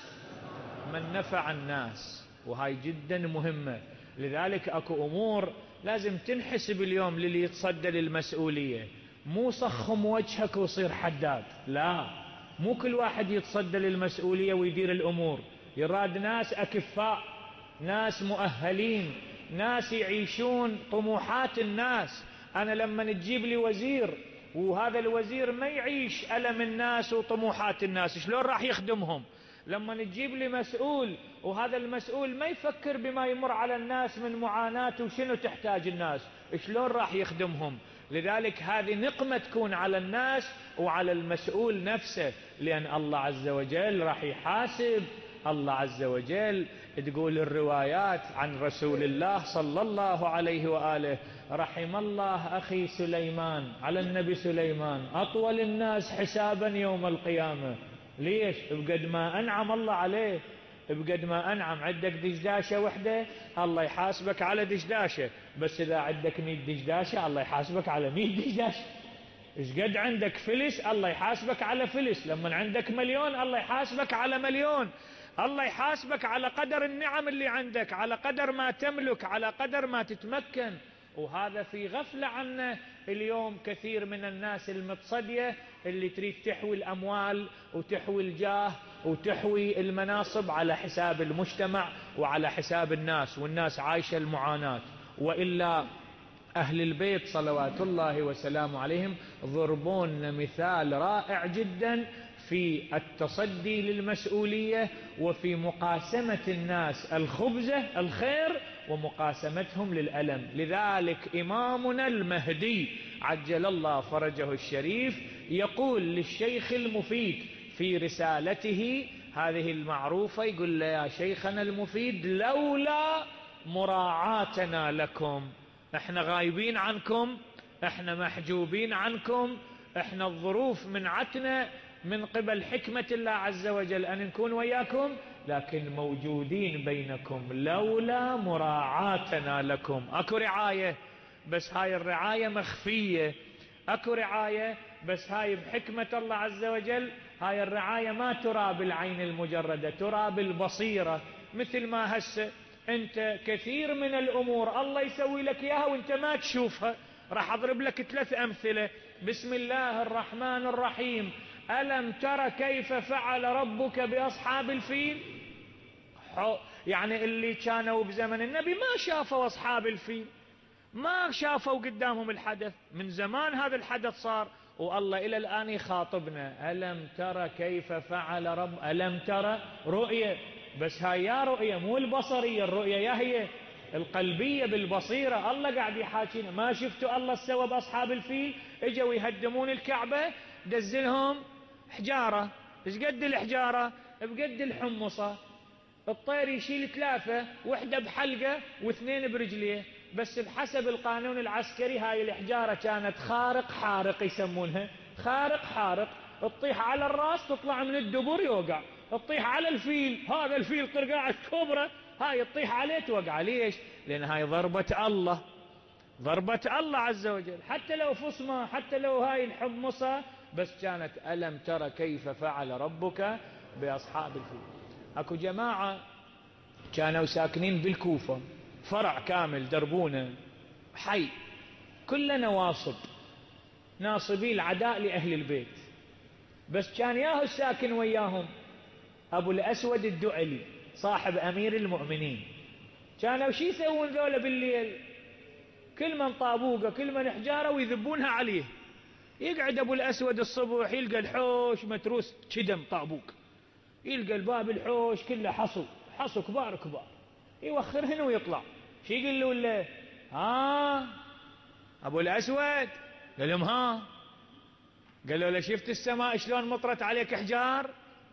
Speaker 1: من نفع الناس. وهاي جدا مهمة. لذلك اكو امور لازم تنحسب اليوم للي يتصدى للمسؤولية. مو صخم وجهك وصير حداد، لا، مو كل واحد يتصدى للمسؤولية ويدير الامور. يراد ناس اكفاء، ناس مؤهلين، ناس يعيشون طموحات الناس. انا لما تجيب لي وزير وهذا الوزير ما يعيش ألم الناس وطموحات الناس، شلون راح يخدمهم؟ لما تجيب لي مسؤول وهذا المسؤول ما يفكر بما يمر على الناس من معاناة وشنو تحتاج الناس، شلون راح يخدمهم؟ لذلك هذه نقمة تكون على الناس وعلى المسؤول نفسه. لأن الله عز وجل راح يحاسب. الله عز وجل تقول الروايات عن رسول الله صلى الله عليه وآله: رحم الله أخي سليمان، على النبي سليمان، أطول الناس حسابا يوم القيامة. ليش؟ بقد ما أنعم الله عليه، بقد ما أنعم. عندك دشداشة وحدة الله يحاسبك على دشداشة، بس إذا عندك مية دشداشة الله يحاسبك على مية دشداشة. إيش قد عندك فلس الله يحاسبك على فلس. لما عندك مليون الله يحاسبك على مليون. الله يحاسبك على قدر النعم اللي عندك، على قدر ما تملك، على قدر ما تتمكن. وهذا في غفلة عنه اليوم كثير من الناس المتصدية اللي تريد تحوي الأموال وتحوي الجاه وتحوي المناصب على حساب المجتمع وعلى حساب الناس، والناس عايشة المعاناة. وإلا أهل البيت صلوات الله وسلامه عليهم ضربون مثال رائع جدا في التصدي للمسؤولية وفي مقاسمة الناس الخبزة الخير ومقاسمتهم للألم. لذلك إمامنا المهدي عجل الله فرجه الشريف يقول للشيخ المفيد في رسالته هذه المعروفة، يقول له: يا شيخنا المفيد، لولا مراعاتنا لكم، احنا غايبين عنكم، احنا محجوبين عنكم، احنا الظروف منعتنا من قبل حكمة الله عز وجل أن نكون وياكم، لكن موجودين بينكم لولا مراعاتنا لكم. اكو رعاية بس هاي الرعاية مخفية، اكو رعاية بس هاي بحكمة الله عز وجل. هاي الرعاية ما ترى بالعين المجردة، ترى بالبصيرة. مثل ما هسه انت كثير من الامور الله يسوي لك اياها وانت ما تشوفها. راح اضرب لك ثلاث امثلة. بسم الله الرحمن الرحيم. ألم تر كيف فعل ربك بأصحاب الفيل؟ يعني اللي كانوا بزمن النبي ما شافوا أصحاب الفيل، ما شافوا قدامهم الحدث، من زمان هذا الحدث صار، والله إلى الآن يخاطبنا. ألم تر كيف فعل رب ألم تر رؤية، بس هاي يا رؤية مو البصرية، الرؤية يا هي القلبية بالبصيرة. الله قاعد يحاكينا. ما شفتوا الله سوى بأصحاب الفيل؟ اجوا يهدمون الكعبة، دزلهم حجارة. ايش قد الحجارة؟ بقد الحمصة. الطير يشيل ثلاثة، وحدة بحلقة واثنين برجليه. بس بحسب القانون العسكري هاي الحجارة كانت خارق حارق، يسمونها خارق حارق. تطيح على الراس تطلع من الدبر يوقع، تطيح على الفيل، هذا الفيل قرقاعة كبرى، هاي تطيح عليه توقع. ليش؟ لأن هاي ضربة الله، ضربة الله عز وجل. حتى لو فصمة، حتى لو هاي الحمصة، بس كانت ألم ترى كيف فعل ربك بأصحاب الفيل. اكو جماعة كانوا ساكنين بالكوفة، فرع كامل دربونه حي كل نواصب، ناصبي العداء لأهل البيت. بس كان ياهو الساكن وياهم أبو الأسود الدؤلي صاحب أمير المؤمنين. كانوا شي يسوون ذولا بالليل؟ كل من طابوقة كل من حجارة ويذبونها عليه. يقعد أبو الأسود الصبح يلقى الحوش متروس كدم طابوق، يلقى الباب الحوش كله حصو حصو كبار كبار، يوخرهن ويطلع. شي يقول له ولا ها أبو الأسود؟ قال لهم ها. قال له شفت السماء شلون مطرت عليك حجار؟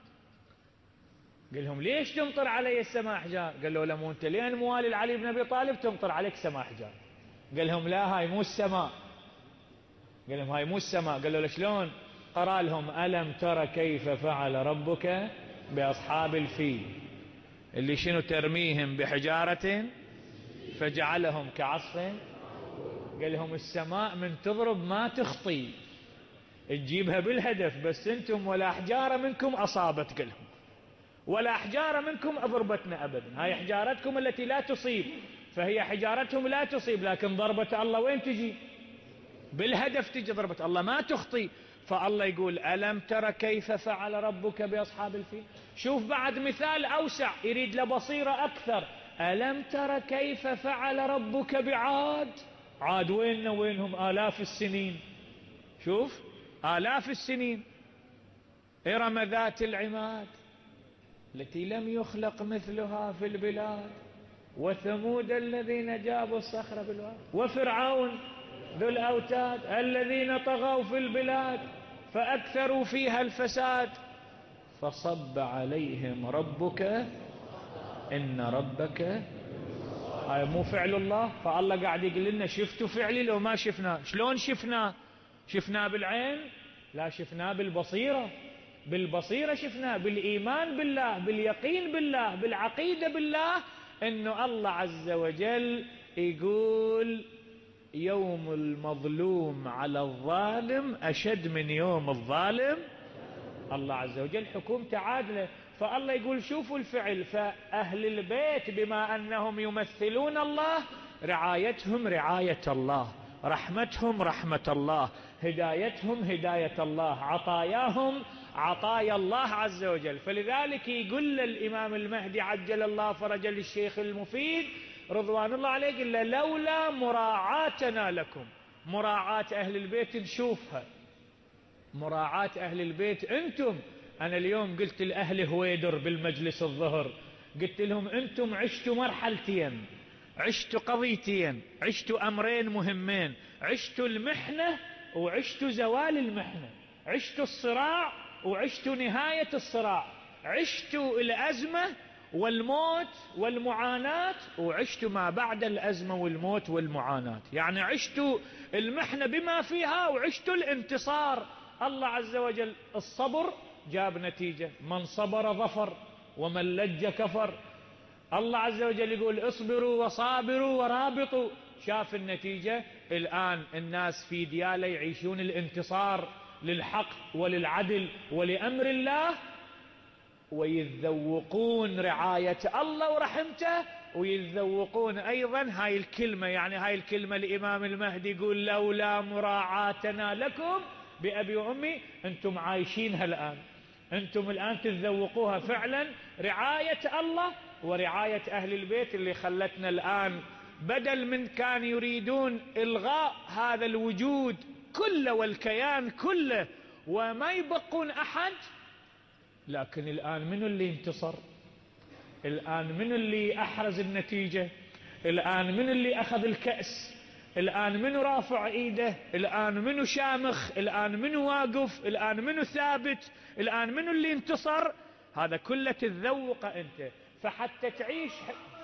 Speaker 1: قال لهم ليش تمطر علي السماء حجار؟ قال له لمو انت لين موالي العلي بن ابي طالب تمطر عليك سماء حجار. قال لهم لا هاي مو السماء. قال لهم هاي مو السماء. قال له شلون؟ قرأ لهم ألم ترى كيف فعل ربك بأصحاب الفيل، اللي شنو ترميهم بحجارة فجعلهم كعصف. قال لهم السماء من تضرب ما تخطي، تجيبها بالهدف، بس انتم ولا حجارة منكم أصابت. قال لهم ولا حجارة منكم أضربتنا أبدا، هاي حجارتكم التي لا تصيب، فهي حجارتهم لا تصيب، لكن ضربة الله وين تجي؟ بالهدف تجي ضربة الله ما تخطي. فالله يقول ألم ترى كيف فعل ربك بأصحاب الفيل. شوف بعد مثال أوسع يريد لبصيرة أكثر. ألم ترى كيف فعل ربك بعاد؟ عاد وين وينهم آلاف السنين، شوف آلاف السنين. إرم ذات العماد التي لم يخلق مثلها في البلاد، وثمود الذين جابوا الصخر بالواد، وفرعون ذو الأوتاد الذين طغوا في البلاد فأكثروا فيها الفساد فصب عليهم ربك إن ربك. هاي مو فعل الله؟ فالله قاعد يقول لنا شفتوا فعلي لو ما شفناه. شلون شفناه؟ شفناه بالعين؟ لا، شفناه بالبصيرة. بالبصيرة شفناه، بالإيمان بالله، باليقين بالله، بالعقيدة بالله، إنه الله عز وجل يقول يوم المظلوم على الظالم أشد من يوم الظالم. الله عز وجل حكومته عادلة. فالله يقول شوفوا الفعل. فأهل البيت بما أنهم يمثلون الله، رعايتهم رعاية الله، رحمتهم رحمة الله، هدايتهم هداية الله، عطاياهم عطايا الله عز وجل. فلذلك يقول الإمام المهدي عجل الله فرج للشيخ المفيد رضوان الله عليه، قال له لولا مراعاتنا لكم. مراعاة أهل البيت نشوفها، مراعاة أهل البيت أنتم. أنا اليوم قلت لأهل هويدر بالمجلس الظهر، قلت لهم أنتم عشتوا مرحلتين، عشتوا قضيتين، عشتوا أمرين مهمين، عشتوا المحنة وعشتوا زوال المحنة، عشتوا الصراع وعشتوا نهاية الصراع، عشتوا الأزمة والموت والمعاناة، وعشت ما بعد الأزمة والموت والمعاناة، يعني عشت المحنة بما فيها وعشت الانتصار. الله عز وجل الصبر جاب نتيجة، من صبر ظفر ومن لج كفر. الله عز وجل يقول اصبروا وصابروا ورابطوا، شاف النتيجة. الآن الناس في ديالة يعيشون الانتصار للحق وللعدل ولأمر الله، ويتذوقون رعاية الله ورحمته، ويتذوقون أيضا هاي الكلمة. يعني هاي الكلمة الإمام المهدي يقول لولا مراعاتنا لكم بأبي وأمي، أنتم عايشينها الآن، أنتم الآن تتذوقوها فعلا، رعاية الله ورعاية أهل البيت، اللي خلتنا الآن بدل من كان يريدون إلغاء هذا الوجود كله والكيان كله وما يبقون أحد، لكن الآن منو اللي انتصر؟ الآن منو اللي أحرز النتيجة؟ الآن منو اللي أخذ الكأس؟ الآن منو رافع إيده؟ الآن منو شامخ؟ الآن منو واقف؟ الآن منو ثابت؟ الآن منو اللي انتصر؟ هذا كله تتذوق أنت. فحتى تعيش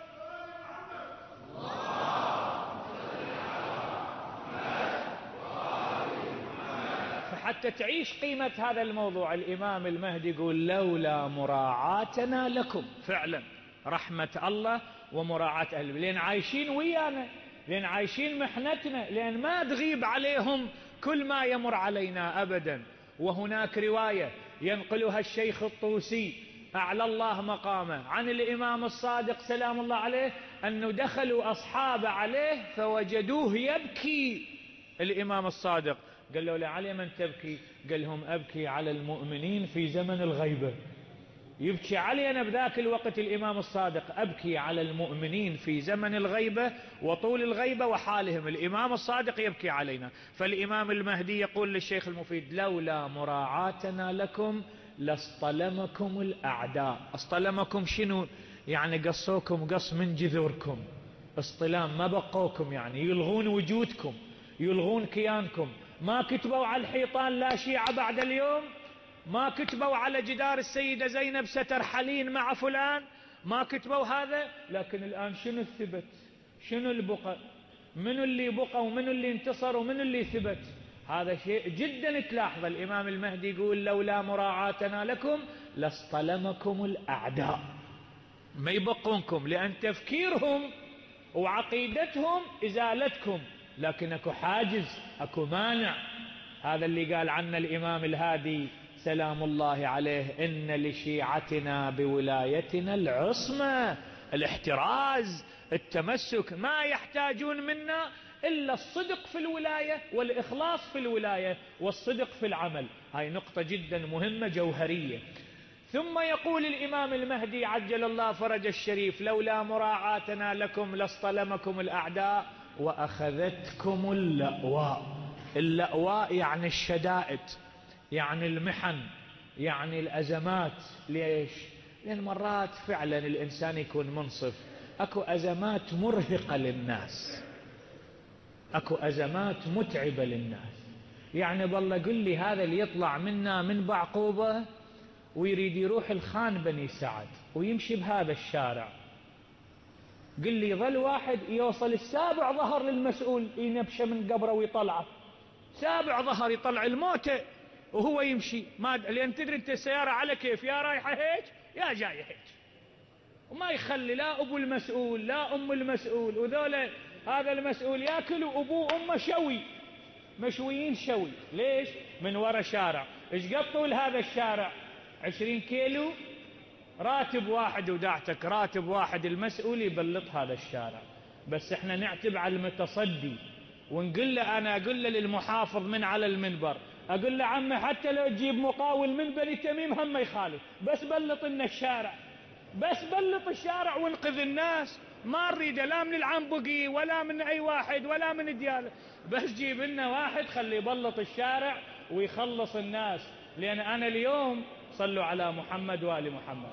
Speaker 1: فحتى تعيش قيمة هذا الموضوع، الإمام المهدي يقول لولا مراعاتنا لكم، فعلا رحمة الله ومراعاة أهل، لأن عايشين ويانا، لأن عايشين محنتنا، لأن ما تغيب عليهم كل ما يمر علينا أبدا. وهناك رواية ينقلها الشيخ الطوسي أعلى الله مقامه عن الإمام الصادق سلام الله عليه، أنه دخلوا أصحاب عليه فوجدوه يبكي. الإمام الصادق قال له لعلي من تبكي؟ قال لهم أبكي على المؤمنين في زمن الغيبة. يبكي علي أنا بذاك الوقت الإمام الصادق، أبكي على المؤمنين في زمن الغيبة وطول الغيبة وحالهم. الإمام الصادق يبكي علينا. فالإمام المهدي يقول للشيخ المفيد لولا مراعاتنا لكم لاصطلمكم الأعداء. اصطلمكم شنو؟ يعني قصوكم قص من جذوركم، اصطلام، ما بقوكم، يعني يلغون وجودكم، يلغون كيانكم. ما كتبوا على الحيطان لا شيعة بعد اليوم، ما كتبوا على جدار السيدة زينب سترحلين مع فلان، ما كتبوا هذا. لكن الآن شنو الثبت؟ شنو البقى؟ منو اللي بقى ومنو اللي انتصر ومنو اللي ثبت؟ هذا شيء جدا تلاحظ. الإمام المهدي يقول لولا مراعاتنا لكم لاصطلمكم الأعداء، ما يبقونكم، لأن تفكيرهم وعقيدتهم إزالتكم، لكن اكو حاجز، اكو مانع. هذا اللي قال عنه الإمام الهادي سلام الله عليه إن لشيعتنا بولايتنا العصمة، الاحتراز، التمسك، ما يحتاجون منا إلا الصدق في الولاية والإخلاص في الولاية والصدق في العمل. هاي نقطة جدا مهمة جوهرية. ثم يقول الإمام المهدي عجل الله فرج الشريف لولا مراعاتنا لكم لاصطلمكم الأعداء وأخذتكم اللأواء. اللأواء يعني الشدائد، يعني المحن، يعني الأزمات. ليش؟ لأن مرات فعلا الإنسان يكون منصف، أكو أزمات مرهقة للناس، أكو أزمات متعبة للناس. يعني بالله قل لي هذا اللي يطلع منا من بعقوبة ويريد يروح الخان بني سعد ويمشي بهذا الشارع، قل لي ظل واحد يوصل السابع ظهر للمسؤول ينبشه من قبره ويطلعه، سابع ظهر يطلع الموتى وهو يمشي، ما لأن تدري انت السيارة على كيف، يا رايحة هيك يا جاية هيك، وما يخلي لا أبو المسؤول لا أم المسؤول، وذولا هذا المسؤول ياكل وأبوه أمه شوي، مشويين شوي. ليش؟ من وراء شارع. ايش قد طول هذا الشارع؟ عشرين كيلو. راتب واحد وداعتك، راتب واحد المسؤول يبلط هذا الشارع. بس احنا نعتب على المتصدي ونقول له، انا اقول له للمحافظ من على المنبر، اقول له عمي حتى لو تجيب مقاول من بني تميم هم ما يخالف، بس بلط لنا الشارع، بس بلط الشارع وانقذ الناس. ما نريده لا من العنبقي ولا من اي واحد ولا من دياله، بس جيب لنا واحد خليه يبلط الشارع ويخلص الناس. لان انا اليوم صلوا على محمد وآل محمد.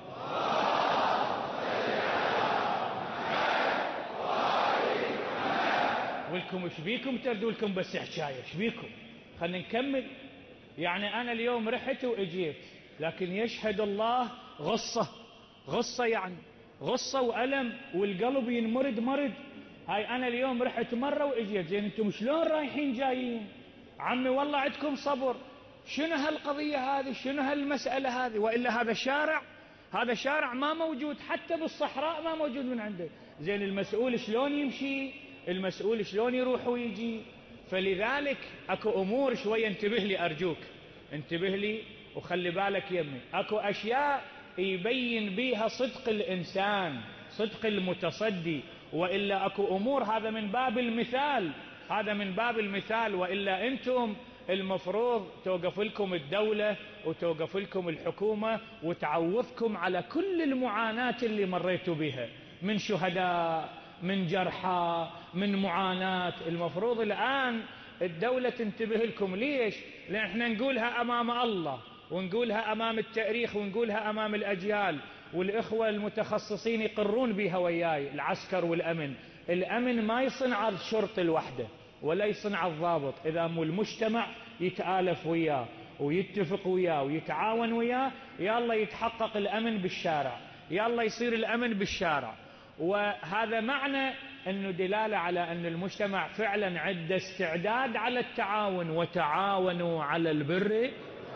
Speaker 1: ولكم ايش بيكم تردوا لكم بس حكايه؟ ايش بيكم؟ خلينا نكمل. يعني انا اليوم رحت واجيت، لكن يشهد الله غصه غصه، يعني غصة وألم والقلب ينمرد مرد. هاي أنا اليوم رحت مرة وإجيت، زين أنتم شلون رايحين جايين؟ عمي والله عندكم صبر. شنو هالقضية هذه؟ شنو هالمسألة هذه؟ وإلا هذا شارع، هذا شارع ما موجود حتى بالصحراء، ما موجود من عنده. زين المسؤول شلون يمشي؟ المسؤول شلون يروح ويجي؟ فلذلك اكو امور شوية انتبه لي ارجوك، انتبه لي وخلي بالك يمي. اكو اشياء يبين بيها صدق الانسان، صدق المتصدي، والا اكو امور هذا من باب المثال، هذا من باب المثال. والا انتم المفروض توقف لكم الدولة وتوقف لكم الحكومة وتعوضكم على كل المعاناة اللي مريتوا بها، من شهداء، من جرحى، من معاناة. المفروض الآن الدولة تنتبه لكم. ليش؟ لأن احنا نقولها أمام الله، ونقولها أمام التاريخ، ونقولها أمام الأجيال، والإخوة المتخصصين يقرون بها وياي، العسكر والأمن. الأمن ما يصنع الشرطة الوحدة ولا يصنع الضابط، إذا مو المجتمع يتآلف وياه ويتفق وياه ويتعاون وياه، يلا يتحقق الأمن بالشارع، يلا يصير الأمن بالشارع. وهذا معنى أنه دلالة على أن المجتمع فعلا عنده استعداد على التعاون، وتعاونوا على البر.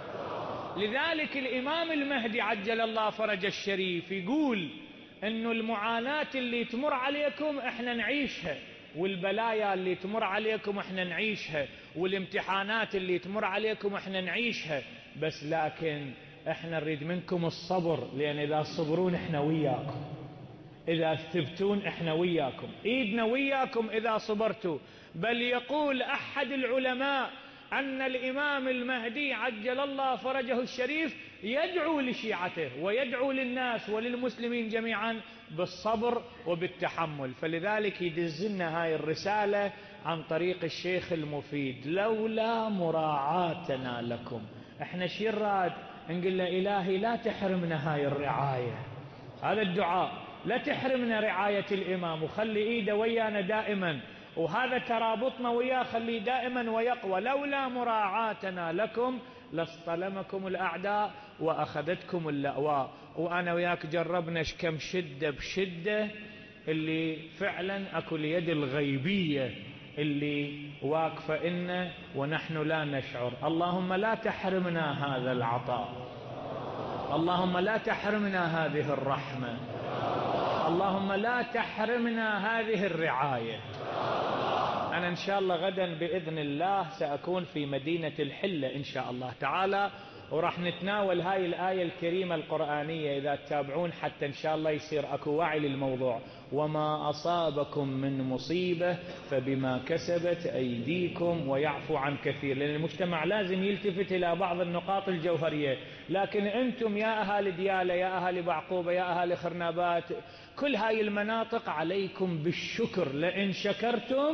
Speaker 1: لذلك الإمام المهدي عجل الله فرج الشريف يقول أنه المعاناة اللي تمر عليكم احنا نعيشها، والبلايا اللي تمر عليكم احنا نعيشها، والامتحانات اللي تمر عليكم احنا نعيشها، بس لكن احنا نريد منكم الصبر، لأن إذا صبرون احنا وياكم، إذا ثبتون احنا وياكم، إيدنا وياكم إذا صبرتوا. بل يقول أحد العلماء أن الإمام المهدي عجل الله فرجه الشريف يدعو لشيعته ويدعو للناس وللمسلمين جميعا بالصبر وبالتحمل. فلذلك يدزلنا هاي الرسالة عن طريق الشيخ المفيد: لولا مراعاتنا لكم. احنا شي راد نقول له إلهي لا تحرمنا هاي الرعاية، هذا الدعاء، لا تحرمنا رعاية الإمام، وخلي إيده ويانا دائما، وهذا ترابطنا وياه خليه دائما ويقوى. لولا مراعاتنا لكم لاصطلمكم الأعداء وأخذتكم اللأواء. وأنا وياك جربنا كم شدة بشدة، اللي فعلا أكو اليد الغيبية اللي واقفة إنا ونحن لا نشعر. اللهم لا تحرمنا هذا العطاء، اللهم لا تحرمنا هذه الرحمة، اللهم لا تحرمنا هذه الرعاية. أنا إن شاء الله غدا بإذن الله سأكون في مدينة الحلة إن شاء الله تعالى، وراح نتناول هاي الآية الكريمة القرآنية إذا تتابعون، حتى إن شاء الله يصير أكو وعي للموضوع. وما أصابكم من مصيبة فبما كسبت أيديكم ويعفو عن كثير. لأن المجتمع لازم يلتفت إلى بعض النقاط الجوهرية. لكن أنتم يا أهالي ديالى، يا أهالي بعقوبة، يا أهالي خرنابات، كل هاي المناطق عليكم بالشكر، لئن شكرتم.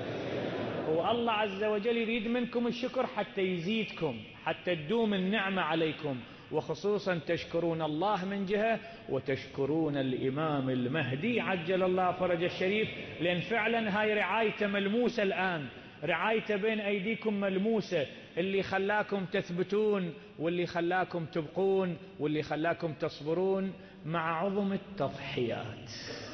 Speaker 1: والله عز وجل يريد منكم الشكر حتى يزيدكم، حتى تدوم النعمة عليكم، وخصوصا تشكرون الله من جهة، وتشكرون الإمام المهدي عجل الله فرج الشريف، لأن فعلا هاي رعايته ملموسة الآن، رعايته بين أيديكم ملموسة، اللي خلاكم تثبتون، واللي خلاكم تبقون، واللي خلاكم تصبرون مع عظم التضحيات،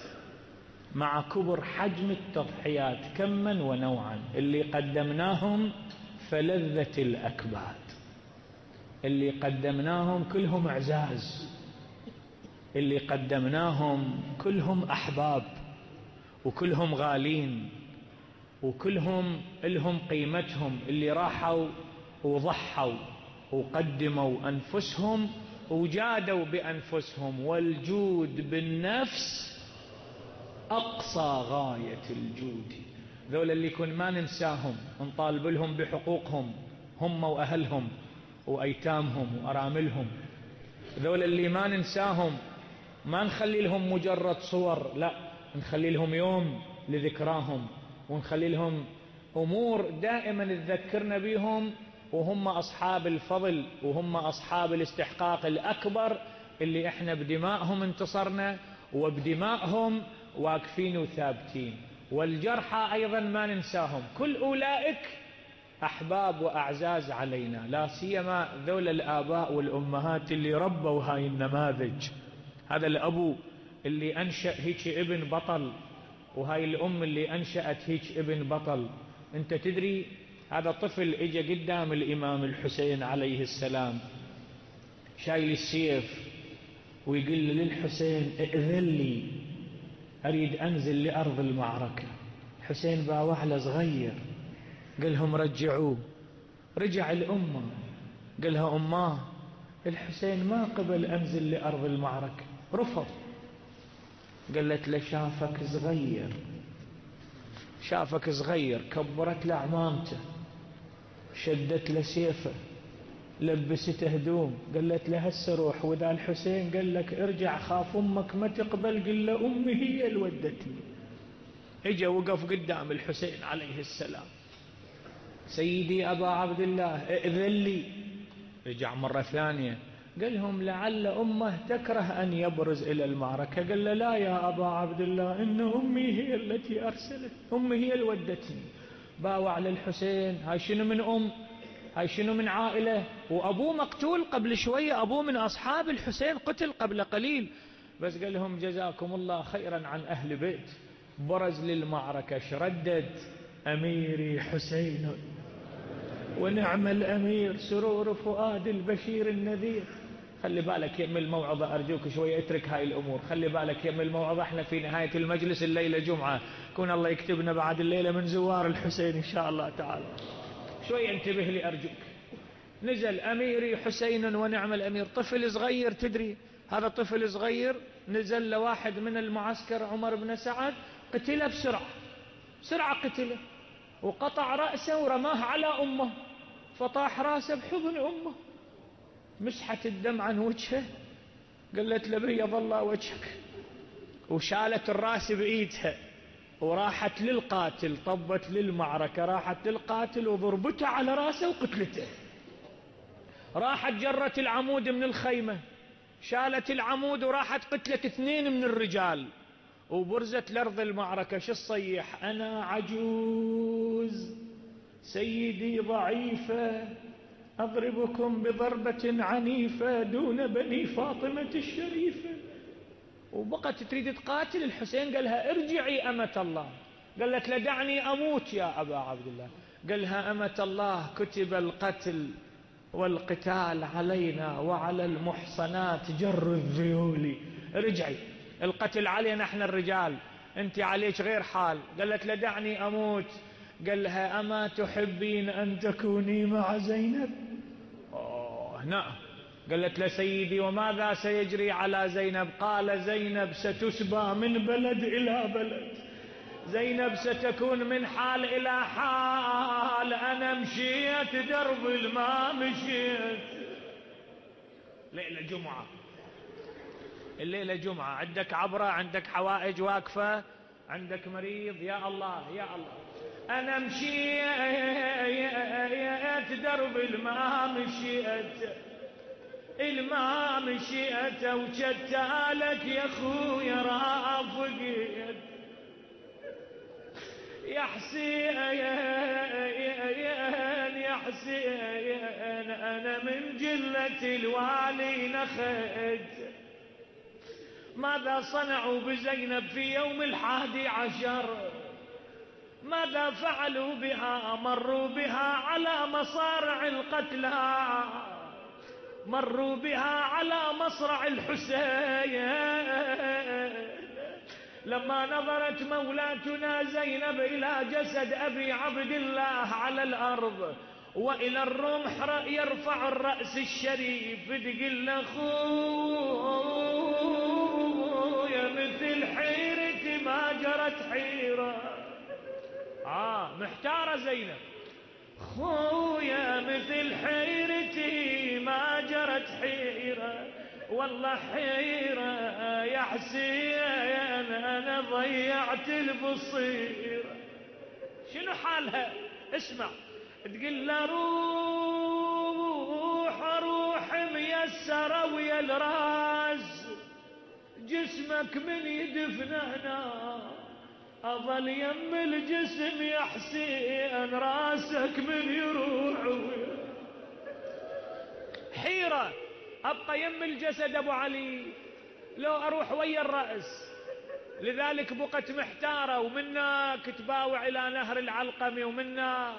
Speaker 1: مع كبر حجم التضحيات كما ونوعا. اللي قدمناهم فلذة الأكباد، اللي قدمناهم كلهم اعزاز، اللي قدمناهم كلهم أحباب، وكلهم غالين، وكلهم لهم قيمتهم. اللي راحوا وضحوا وقدموا أنفسهم وجادوا بأنفسهم، والجود بالنفس أقصى غاية الجود. ذول اللي يكون ما ننساهم، نطالب لهم بحقوقهم هم وأهلهم وأيتامهم وأراملهم. ذول اللي ما ننساهم، ما نخلي لهم مجرد صور، لا، نخلي لهم يوم لذكراهم، ونخلي لهم أمور دائما تذكرنا بهم، وهم أصحاب الفضل، وهم أصحاب الاستحقاق الأكبر، اللي احنا بدمائهم انتصرنا، وبدمائهم واقفين وثابتين. والجرحى أيضا ما ننساهم، كل أولئك أحباب وأعزاز علينا، لا سيما ذول الآباء والأمهات اللي ربوا هاي النماذج. هذا الأبو اللي أنشأ هيك ابن بطل، وهاي الأم اللي أنشأت هيك ابن بطل. أنت تدري هذا طفل إجا قدام الإمام الحسين عليه السلام شايل السيف ويقول للحسين ائذن لي أريد أنزل لأرض المعركة. حسين باوع له صغير، قال لهم رجعوه. رجع الأمة قال لها أماه الحسين ما قبل أنزل لأرض المعركة، رفض. قالت له شافك صغير، شافك صغير. كبرت له عمامته، شدت له سيفه، لبسته هدوم، قالت له هسه روح، وإذا الحسين قال لك ارجع خاف أمك ما تقبل قل له أمي هي اللي ودتني. اجا وقف قدام الحسين عليه السلام، سيدي أبا عبد الله ائذن لي. رجع مرة ثانية قال لهم لعل أمه تكره أن يبرز إلى المعركة. قال له لا يا أبا عبد الله إن أمي هي التي أرسلت، أمي هي اللي ودتني. باوع للحسين هاي شنو من أم، هاي شنو من عائلة، وأبوه مقتول قبل شوية، أبوه من أصحاب الحسين قتل قبل قليل. بس قال لهم جزاكم الله خيرا عن أهل بيت. برز للمعركة شردد أميري حسين ونعم الأمير سرور فؤاد البشير النذير. خلي بالك يم الموعظة أرجوك شوية اترك هاي الأمور، خلي بالك يم الموعظة. احنا في نهاية المجلس الليلة جمعة، كون الله يكتبنا بعد الليلة من زوار الحسين إن شاء الله تعالى. شوية انتبه لي أرجوك. نزل أميري حسين ونعم الأمير، طفل صغير. تدري هذا طفل صغير نزل لواحد من المعسكر عمر بن سعد، قتله بسرعة بسرعة قتله، وقطع رأسه ورماه على أمه، فطاح رأسه بحضن أمه. مسحت الدم عن وجهه، قالت له بيض الله وجهك، وشالت الرأس بإيدها وراحت للقاتل. طبت للمعركة، راحت للقاتل وضربته على رأسه وقتلته. راحت جرت العمود من الخيمة، شالت العمود وراحت قتلت اثنين من الرجال، وبرزت لأرض المعركة. شو الصيح؟ أنا عجوز سيدي ضعيفة أضربكم بضربة عنيفة دون بني فاطمة الشريفة. وبقت تريد تقاتل الحسين، قالها ارجعي أمة الله. قالت لدعني أموت يا أبا عبد الله. قالها أمة الله كتب القتل والقتال علينا وعلى المحصنات جر الذيول. ارجعي، القتل علينا احنا الرجال، انت عليك غير حال. قالت لدعني أموت. قال لها أما تحبين أن تكوني مع زينب؟ أوه نعم. قالت له سيدي وماذا سيجري على زينب؟ قال زينب ستسبى من بلد إلى بلد، زينب ستكون من حال إلى حال، أنا مشيت درب الما مشيت. ليلة جمعة، الليلة جمعة، عندك عبرة، عندك حوائج واقفة، عندك مريض، يا الله يا الله. أنا مشيت درب الما مشيت، الما مشيت وشتالك يا خويا رافقيت. يا حسين يا حسين أنا من جلة الوالي نخيت. ماذا صنعوا بزينب في يوم الحادي عشر؟ ماذا فعلوا بها؟ مروا بها على مصارع القتلى، مروا بها على مصرع الحسين. لما نظرت مولاتنا زينب إلى جسد أبي عبد الله على الأرض وإلى الرمح يرفع الرأس الشريف، تقول له خويا مثل حيرتي ما جرت حيرة. آه محتارة زينب، خويا مثل حيرتي ما جرت حيرة، والله حيرة يا حسين أنا ضيعت البصيرة. شنو حالها؟ اسمع، تقول له روح روح ميسرة ويا الراس، جسمك من يدفن هنا أظل يم الجسم يا حسين، راسك من يروح. حيرة، أبقى يم الجسد أبو علي لو أروح ويا الرأس. لذلك بقت محتارة، ومنا كتباوع إلى نهر العلقمي، ومنا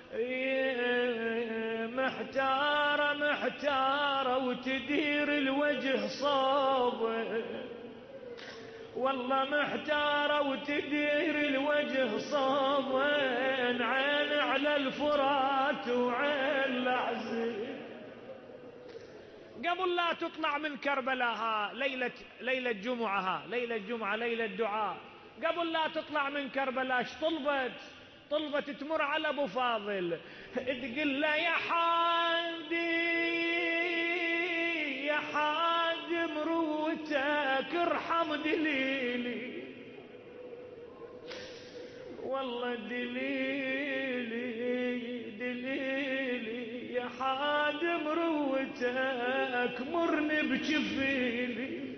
Speaker 1: محتارة محتارة وتدير الوجه صوب، والله محتارة وتدير الوجه صوب، عين على الفرات وعين العزيز. قبل لا تطلع من كربلاء ها ليلة ليلة جمعة ها ليلة جمعة ليلة دعاء، قبل لا تطلع من كربلاء ايش طلبت؟ طلبت تمر على ابو فاضل تقول له يا حادي يا حادي مروتك ارحم دليلي، والله دليلي دليلي يا حادي مروتك مرني بجفيلي.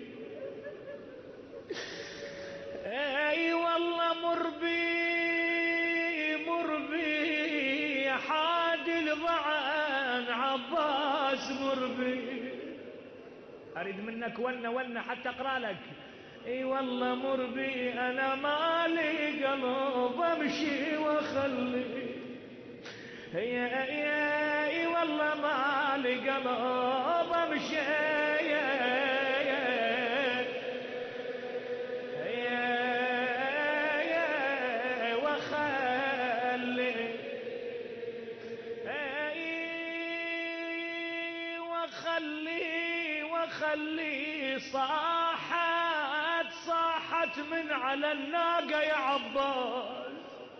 Speaker 1: اي والله مر بي مر بي يا حادي الضعن عباس مر بي. اريد منك ونه ونه حتى اقرا لك. اي والله مر بي انا مالي قلب امشي واخلي، هي اي والله مالي قلب امشي خلي. صاحت صاحت من على الناقة يا عباس،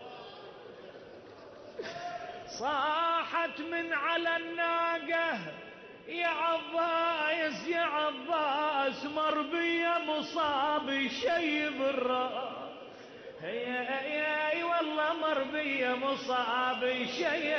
Speaker 1: صاحت من على الناقة يا عباس يا عباس مربية مصابي شي بالراس، هي اي والله مربية مصابي شي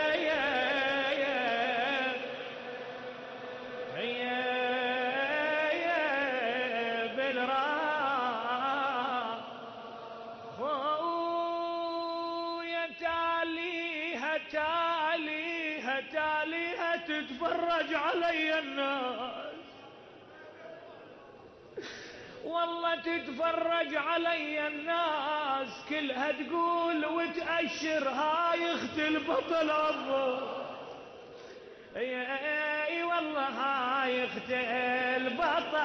Speaker 1: تاليها تاليها تتفرج علي الناس، والله تتفرج علي الناس كلها تقول وتأشر هاي اخت البطل عباس، اي والله هاي اخت البطل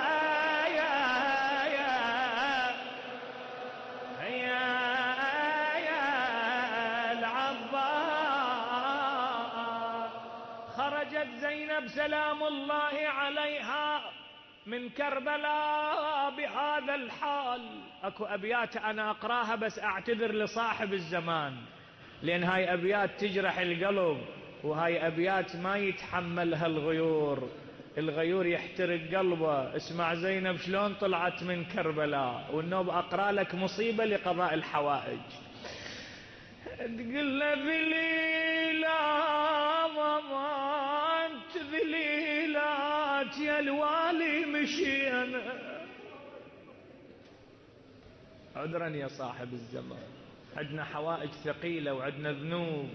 Speaker 1: خرجت زينب سلام الله عليها من كربلاء بهذا الحال. اكو ابيات انا اقراها بس اعتذر لصاحب الزمان، لان هاي ابيات تجرح القلب، وهاي ابيات ما يتحملها الغيور، الغيور يحترق قلبه. اسمع زينب شلون طلعت من كربلاء، والنوب اقرا لك مصيبة لقضاء الحوائج. تقول له ذليلة ما انت ذليلات يا الوالي مشي انا، عذرا يا صاحب الزمان، عندنا حوائج ثقيلة وعندنا ذنوب.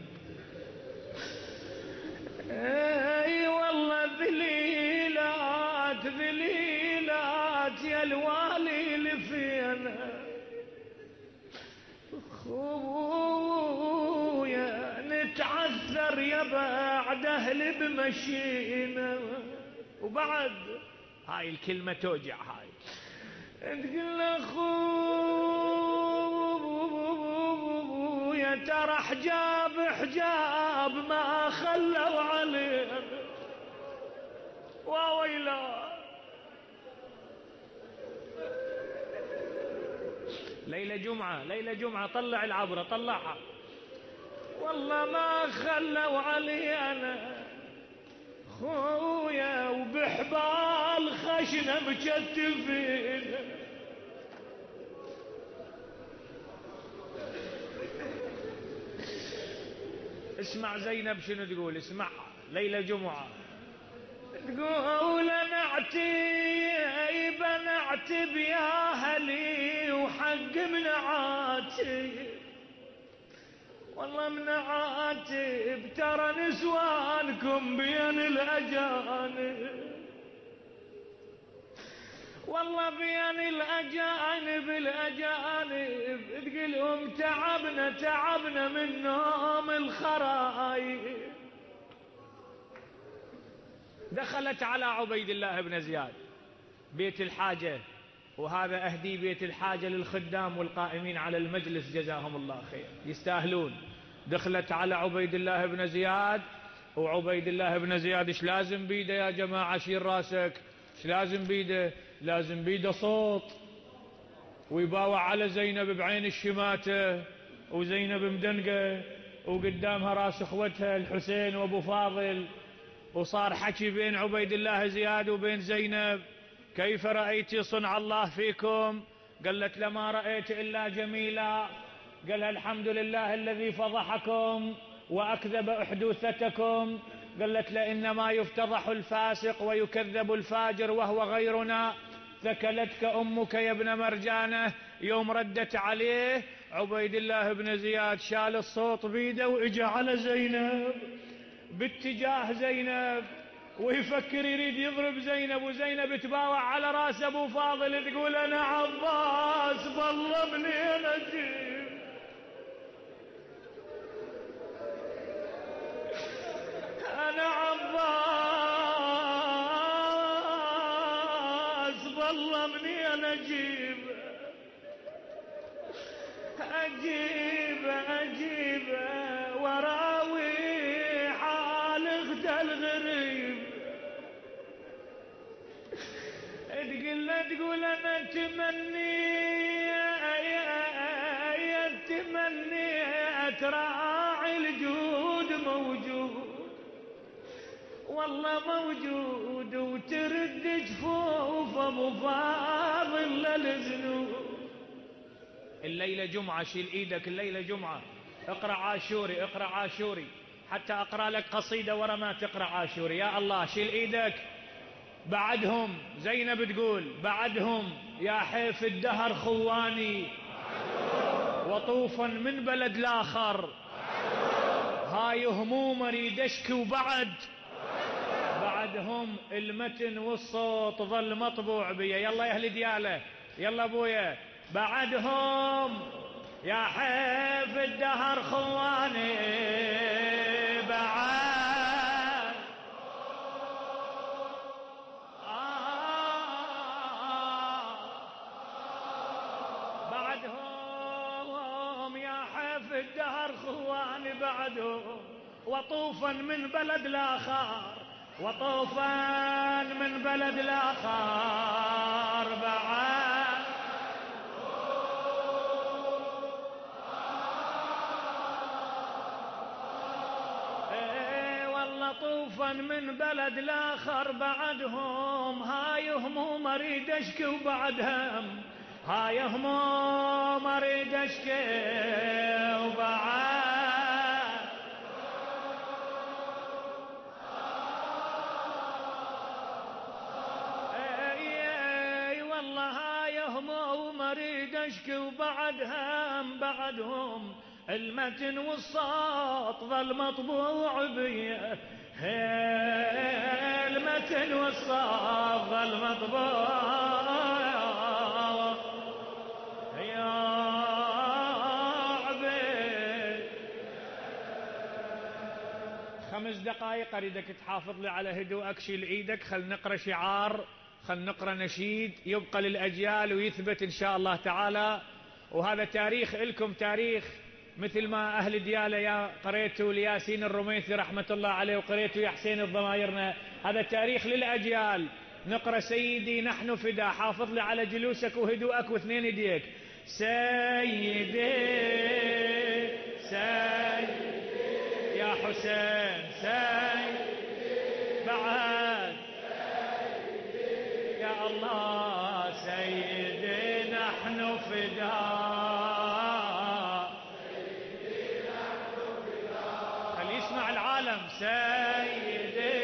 Speaker 1: اي والله ذليلات ذليلات يا الوالي لفينا، خويا نتعثر يا بعد اهل بمشينا. وبعد هاي الكلمة توجع، هاي تقول خويا ترى حجاب حجاب ما خلوا عليه وويلا. ليلة جمعة ليلة جمعة طلع العبرة طلعها، والله ما خلوا علي أنا خويا وبحبال خشنة مكتفين. اسمع زينب شنو تقول، اسمع ليلة جمعة تقول انا اعتيب انا اعتب يا اهلي وحق منعاتي، والله منعاتب ترى نسوانكم بين الاجانب، والله بين الأجانب الأجانب تقلهم تعبنا تعبنا من نوم الخرايب. دخلت على عبيد الله بن زياد بيت الحاجة، وهذا أهدي بيت الحاجة للخدام والقائمين على المجلس جزاهم الله خير، يستاهلون. دخلت على عبيد الله بن زياد، وعبيد الله بن زياد ايش لازم بيده يا جماعة؟ شيل راسك، ايش لازم بيده؟ لازم بيده صوت، ويباوع على زينب بعين الشماتة، وزينب مدنقة وقدامها راس اخوتها الحسين وابو فاضل. وصار حكي بين عبيد الله زياد وبين زينب: كيف رأيت صنع الله فيكم؟ قالت: لما رأيت إلا جميلا. قالها: الحمد لله الذي فضحكم وأكذب أحدوثتكم. قالت: لإنما يفتضح الفاسق ويكذب الفاجر وهو غيرنا. ثكلتك أمك يا ابن مرجانة. يوم ردت عليه عبيد الله بن زياد شال الصوت بيده وإجا على زينب باتجاه زينب، ويفكر يريد يضرب زينب، وزينب تباوع على راس ابو فاضل تقول: انا عباس بالله منين اجيب، انا عباس بالله منين اجيب اجيب اجيب وراوي حال اخته الغريب. تقول تقول انا تمني تمني اتراعي الجود موجود، والله موجود، وترد جفوف ابو فاضل للذنوب. الليلة جمعة، شيل ايدك، الليلة جمعة، اقرأ عاشوري، اقرأ عاشوري، حتى اقرأ لك قصيدة ورا ما تقرأ عاشوري. يا الله شيل ايدك. بعدهم زينب تقول: بعدهم يا حيف الدهر خواني وطوفا من بلد لاخر، هاي هموم اريد اشكي وبعد بعدهم المتن والصوت ظل مطبوع بيا. يلا يا اهل دياله، يلا ابويا. بعدهم يا حيف الدهر خواني بعد بعدهم يا حيف الدهر خواني بعدهم، وطوفا من بلد لاخر، وطوفا من بلد لاخر بعد طوفا من بلد لاخر بعدهم. هاي هموم اريد اشكي وبعدهم، هاي هموم اريد اشكي وبعد اي والله هاي هموم اريد اشكي وبعدهم بعدهم المتن والصوت ظل مطبوع بيه، المتن والصوت ظل مطبوع يا عبيد. خمس دقائق اريدك تحافظ لي على هدوءك، شيل ايدك، خل نقرا شعار، خل نقرا نشيد يبقى للاجيال ويثبت ان شاء الله تعالى. وهذا تاريخ لكم، تاريخ مثل ما أهل ديالة يا قريتوا لياسين الرميثي رحمة الله عليه وقريتوا يا حسين الضمايرنا، هذا تاريخ للأجيال. نقرأ: سيدي نحن فدا، حافظ لي على جلوسك وهدوءك واثنين يديك. سيدي سيدي يا حسين، سيدي بعد سيدي يا الله، سيدي نحن فدا، اسمع العالم. سيدي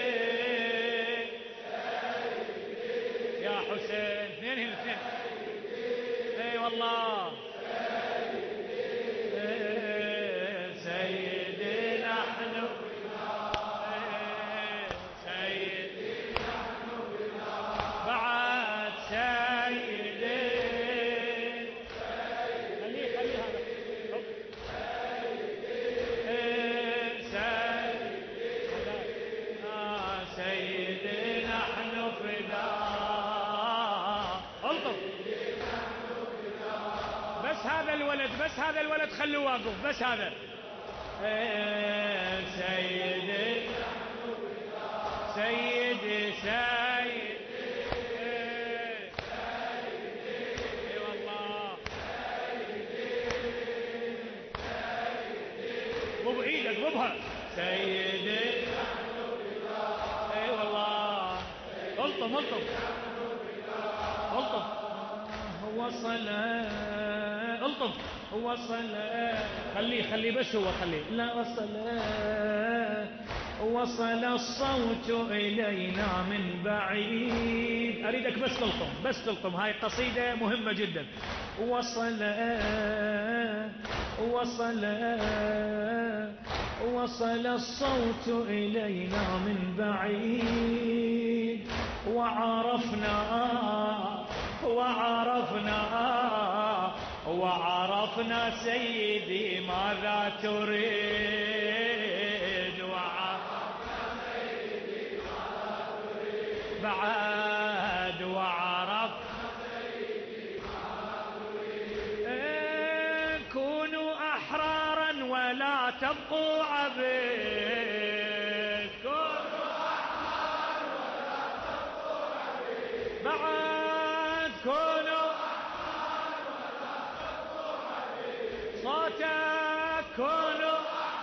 Speaker 1: سيدي يا حسين، اثنين هنا اثنين، اي والله سيدي سيدي نحن سيدي نحن بعد سيدي بس هذا الولد خلوه واقف، بس هذا. سيدي سيدي سيدي اي والله، مو بايدك مو بها. سيدي اي والله، الطم الطم الطم. وصل الطم وصل، خليه خليه بس هو خليه. لا وصل وصل الصوت إلينا من بعيد. أريدك بس تلطم، بس تلطم، هاي قصيدة مهمة جدا. وصل وصل وصل الصوت إلينا من بعيد، وعرفنا وعرفنا وعرفنا سيدي ماذا تريد، وعرفنا سيدي ماذا تريد، بعد وعرفنا سيدي ماذا تريد. كونوا أحرارا ولا تبقوا عبيد، كونوا أحرارا ولا تبقوا عبيد، بعد كونوا صوتك كونوا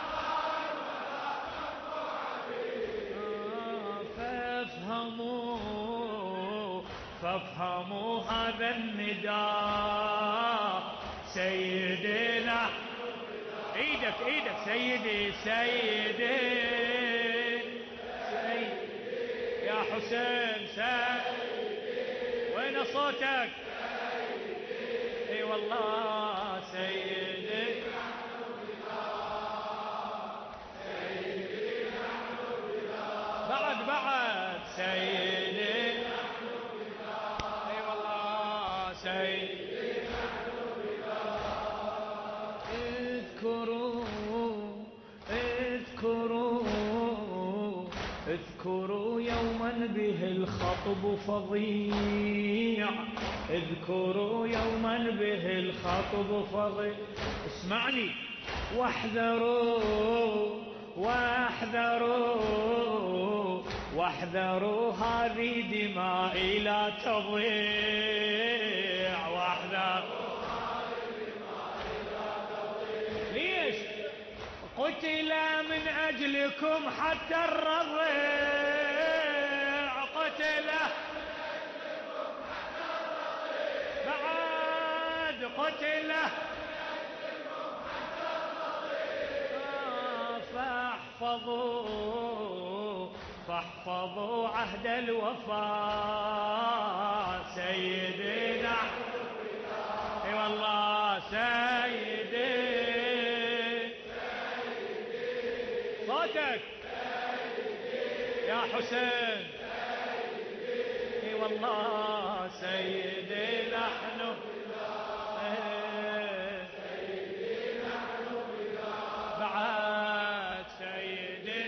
Speaker 1: فافهموا فافهموا هذا النداء. سيدنا ايدك ايدك سيدي سيدي سيدي يا حسين سيدي، وين صوتك؟ اي والله سيدي بعد بعد سيدي اي والله سيدي. اذكروا اذكروا اذكروا يوما به الخطب فظيع، اذكروا يوما به الخطب فظيع. اسمعني، واحذروا واحذروا واحذروا هذه دماء لا تضيع، واحذروا هذه دماء لا تضيع. ليش؟ قتل من أجلكم حتى الرضيع، قتل بعد قتل فاحفظوا فاحفظوا عهد الوفاء. سيدنا اي والله سيدي صوتك يا حسين اي والله سيدي نحن بعد سيدي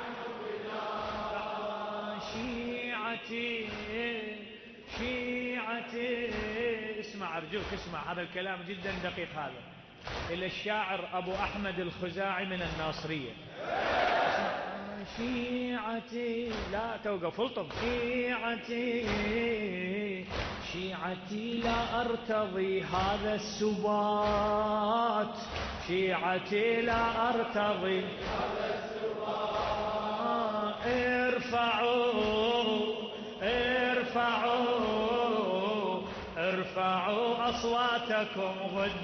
Speaker 1: شيعتي شيعتي. اسمع أرجوك اسمع، هذا الكلام جدا دقيق. هذا إلى الشاعر أبو أحمد الخزاعي من الناصرية. شيعتي لا توقف الطب. شيعتي شيعتي لا أرتضي هذا السبات، شيعتي لا أرتضي هذا السبات. ارفعوا ارفعوا ارفعوا أصواتكم ضد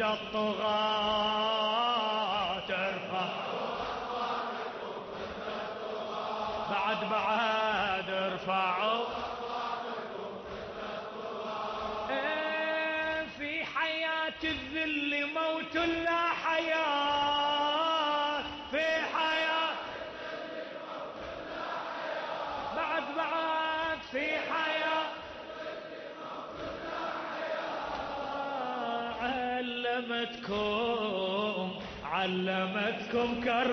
Speaker 1: الطغاة، ارفعوا أصواتكم ضد الطغاة. بعد بعد ارفعوا أصواتكم ضد الطغاة. في حياة الذل موت لا حياة، في حياة الذل موت لا حياة. بعد بعد في حياة علمتكم علمتكم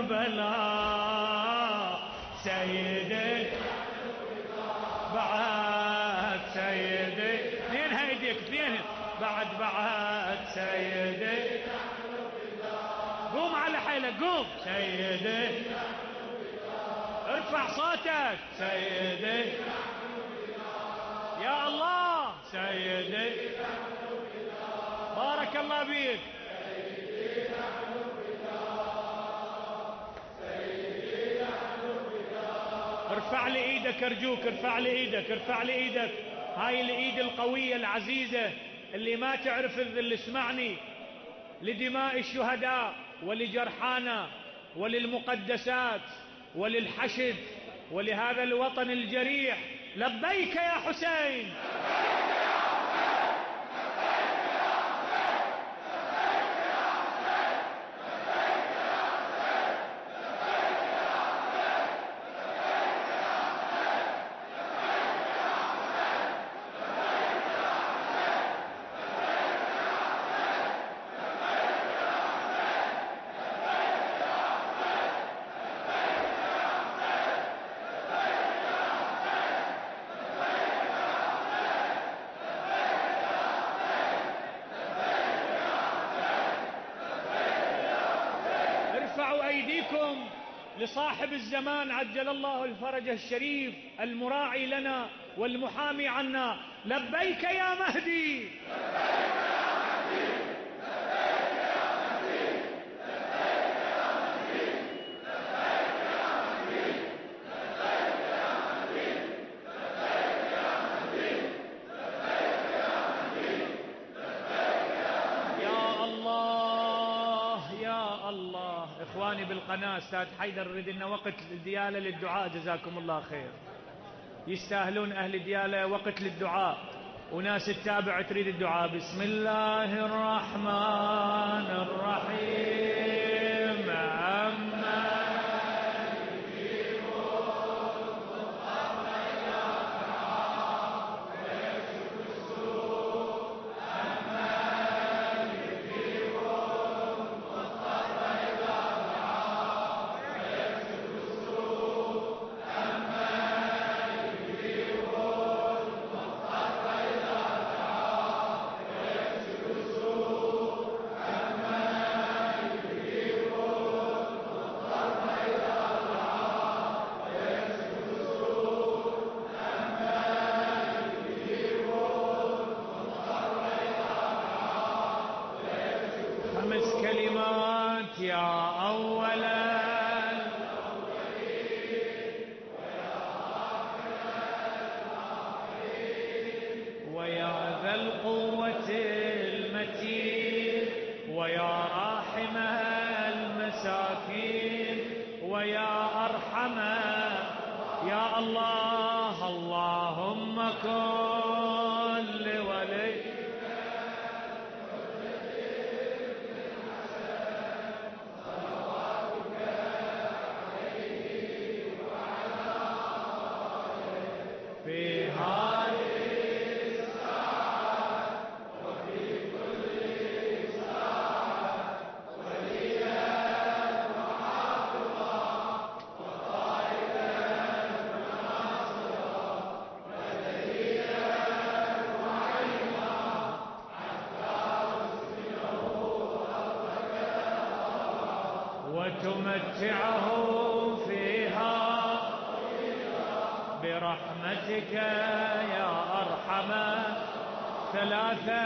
Speaker 1: كربلاء. سيدي بعد سيدي اثنين هيديك اثنين بعد بعد سيدي حيلك قوم. سيدي ارفع صوتك. سيدي يا الله. سيدي بارك الله بيك. ارفع لي ايدك ارجوك، ارفع لي ايدك، ارفع لي ايدك. هاي الايد القوية العزيزة اللي ما تعرف اللي اسمعني، لدماء الشهداء ولجرحانا وللمقدسات وللحشد ولهذا الوطن الجريح. لبيك يا حسين. أيديكم لصاحب الزمان عجل الله الفرج الشريف المراعي لنا والمحامي عنا. لبيك يا مهدي. الله إخواني بالقناة، أستاذ حيدر نريد لنا وقت الديالة للدعاء، جزاكم الله خير. يستاهلون أهل ديالة وقت للدعاء، وناس تتابع تريد الدعاء. بسم الله الرحمن الرحيم. أما كلمات يا أولا ويا ذا القوة المتين ويا راحم المساكين ويا أرحم يا الله. اللهم كن لولي في هذه الساعة وفي كل ساعة وليا وحافظا وقائدا وناصرا ودليلا وعلما حتى تسكنه أرضك وتمتعه فيها برحمتك يا أرحم. ثلاثا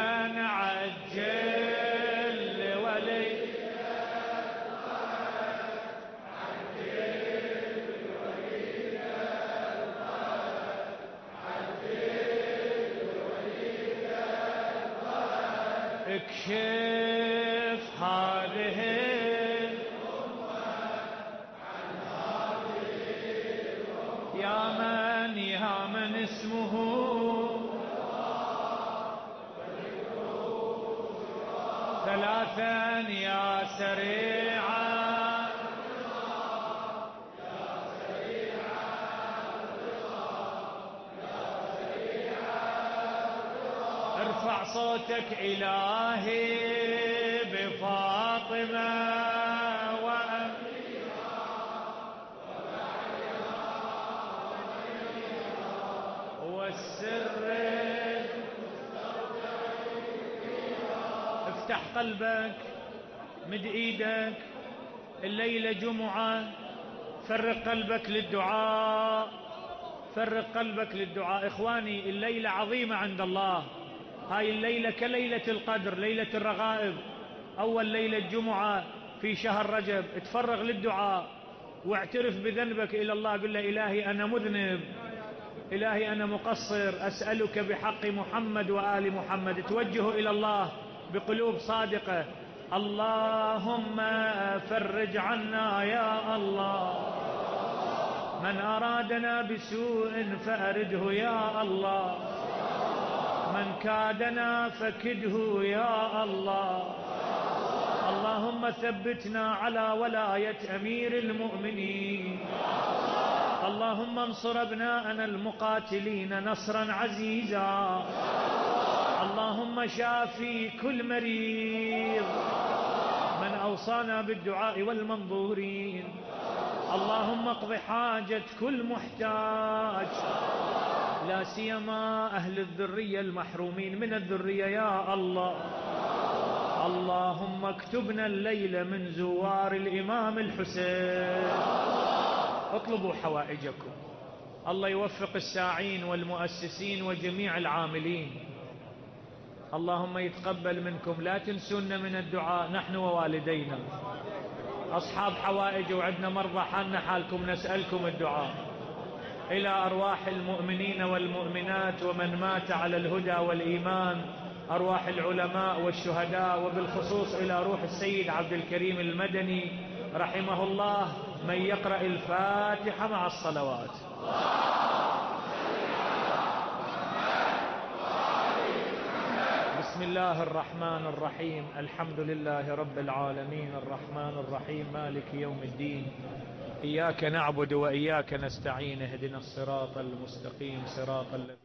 Speaker 1: عجل لولي اكشف هذه يا من يا من اسمه ثلاثا يا سريعا ارفع صوتك إلهي بفاطمة والسر. افتح قلبك، مد ايدك، الليلة جمعة، فرق قلبك للدعاء، فرق قلبك للدعاء. إخواني الليلة عظيمة عند الله، هاي الليلة كليلة القدر، ليلة الرغائب، أول ليلة جمعة في شهر رجب. اتفرغ للدعاء واعترف بذنبك إلى الله، قل له إلهي أنا مذنب، إلهي أنا مقصر، أسألك بحق محمد وآل محمد. توجه إلى الله بقلوب صادقة. اللهم فرج عنا يا الله، من أرادنا بسوء فأرده يا الله، من كادنا فكده يا الله. اللهم ثبتنا على ولاية أمير المؤمنين. اللهم انصر أبناءنا المقاتلين نصرا عزيزا. اللهم شافي كل مريض، من أوصانا بالدعاء والمنظورين. اللهم اقض حاجة كل محتاج، لا سيما أهل الذرية المحرومين من الذرية يا الله. اللهم اكتبنا الليلة من زوار الإمام الحسين. اطلبوا حوائجكم، الله يوفق الساعين والمؤسسين وجميع العاملين. اللهم يتقبل منكم، لا تنسونا من الدعاء نحن ووالدينا. أصحاب حوائج وعندنا مرضى حالنا حالكم، نسألكم الدعاء. إلى أرواح المؤمنين والمؤمنات ومن مات على الهدى والإيمان، أرواح العلماء والشهداء، وبالخصوص إلى روح السيد عبد الكريم المدني رحمه الله. من يقرأ الفاتحة مع الصلوات. بسم الله الرحمن الرحيم، الحمد لله رب العالمين، الرحمن الرحيم، مالك يوم الدين، إياك نعبد وإياك نستعين، اهدنا الصراط المستقيم، صراط الذين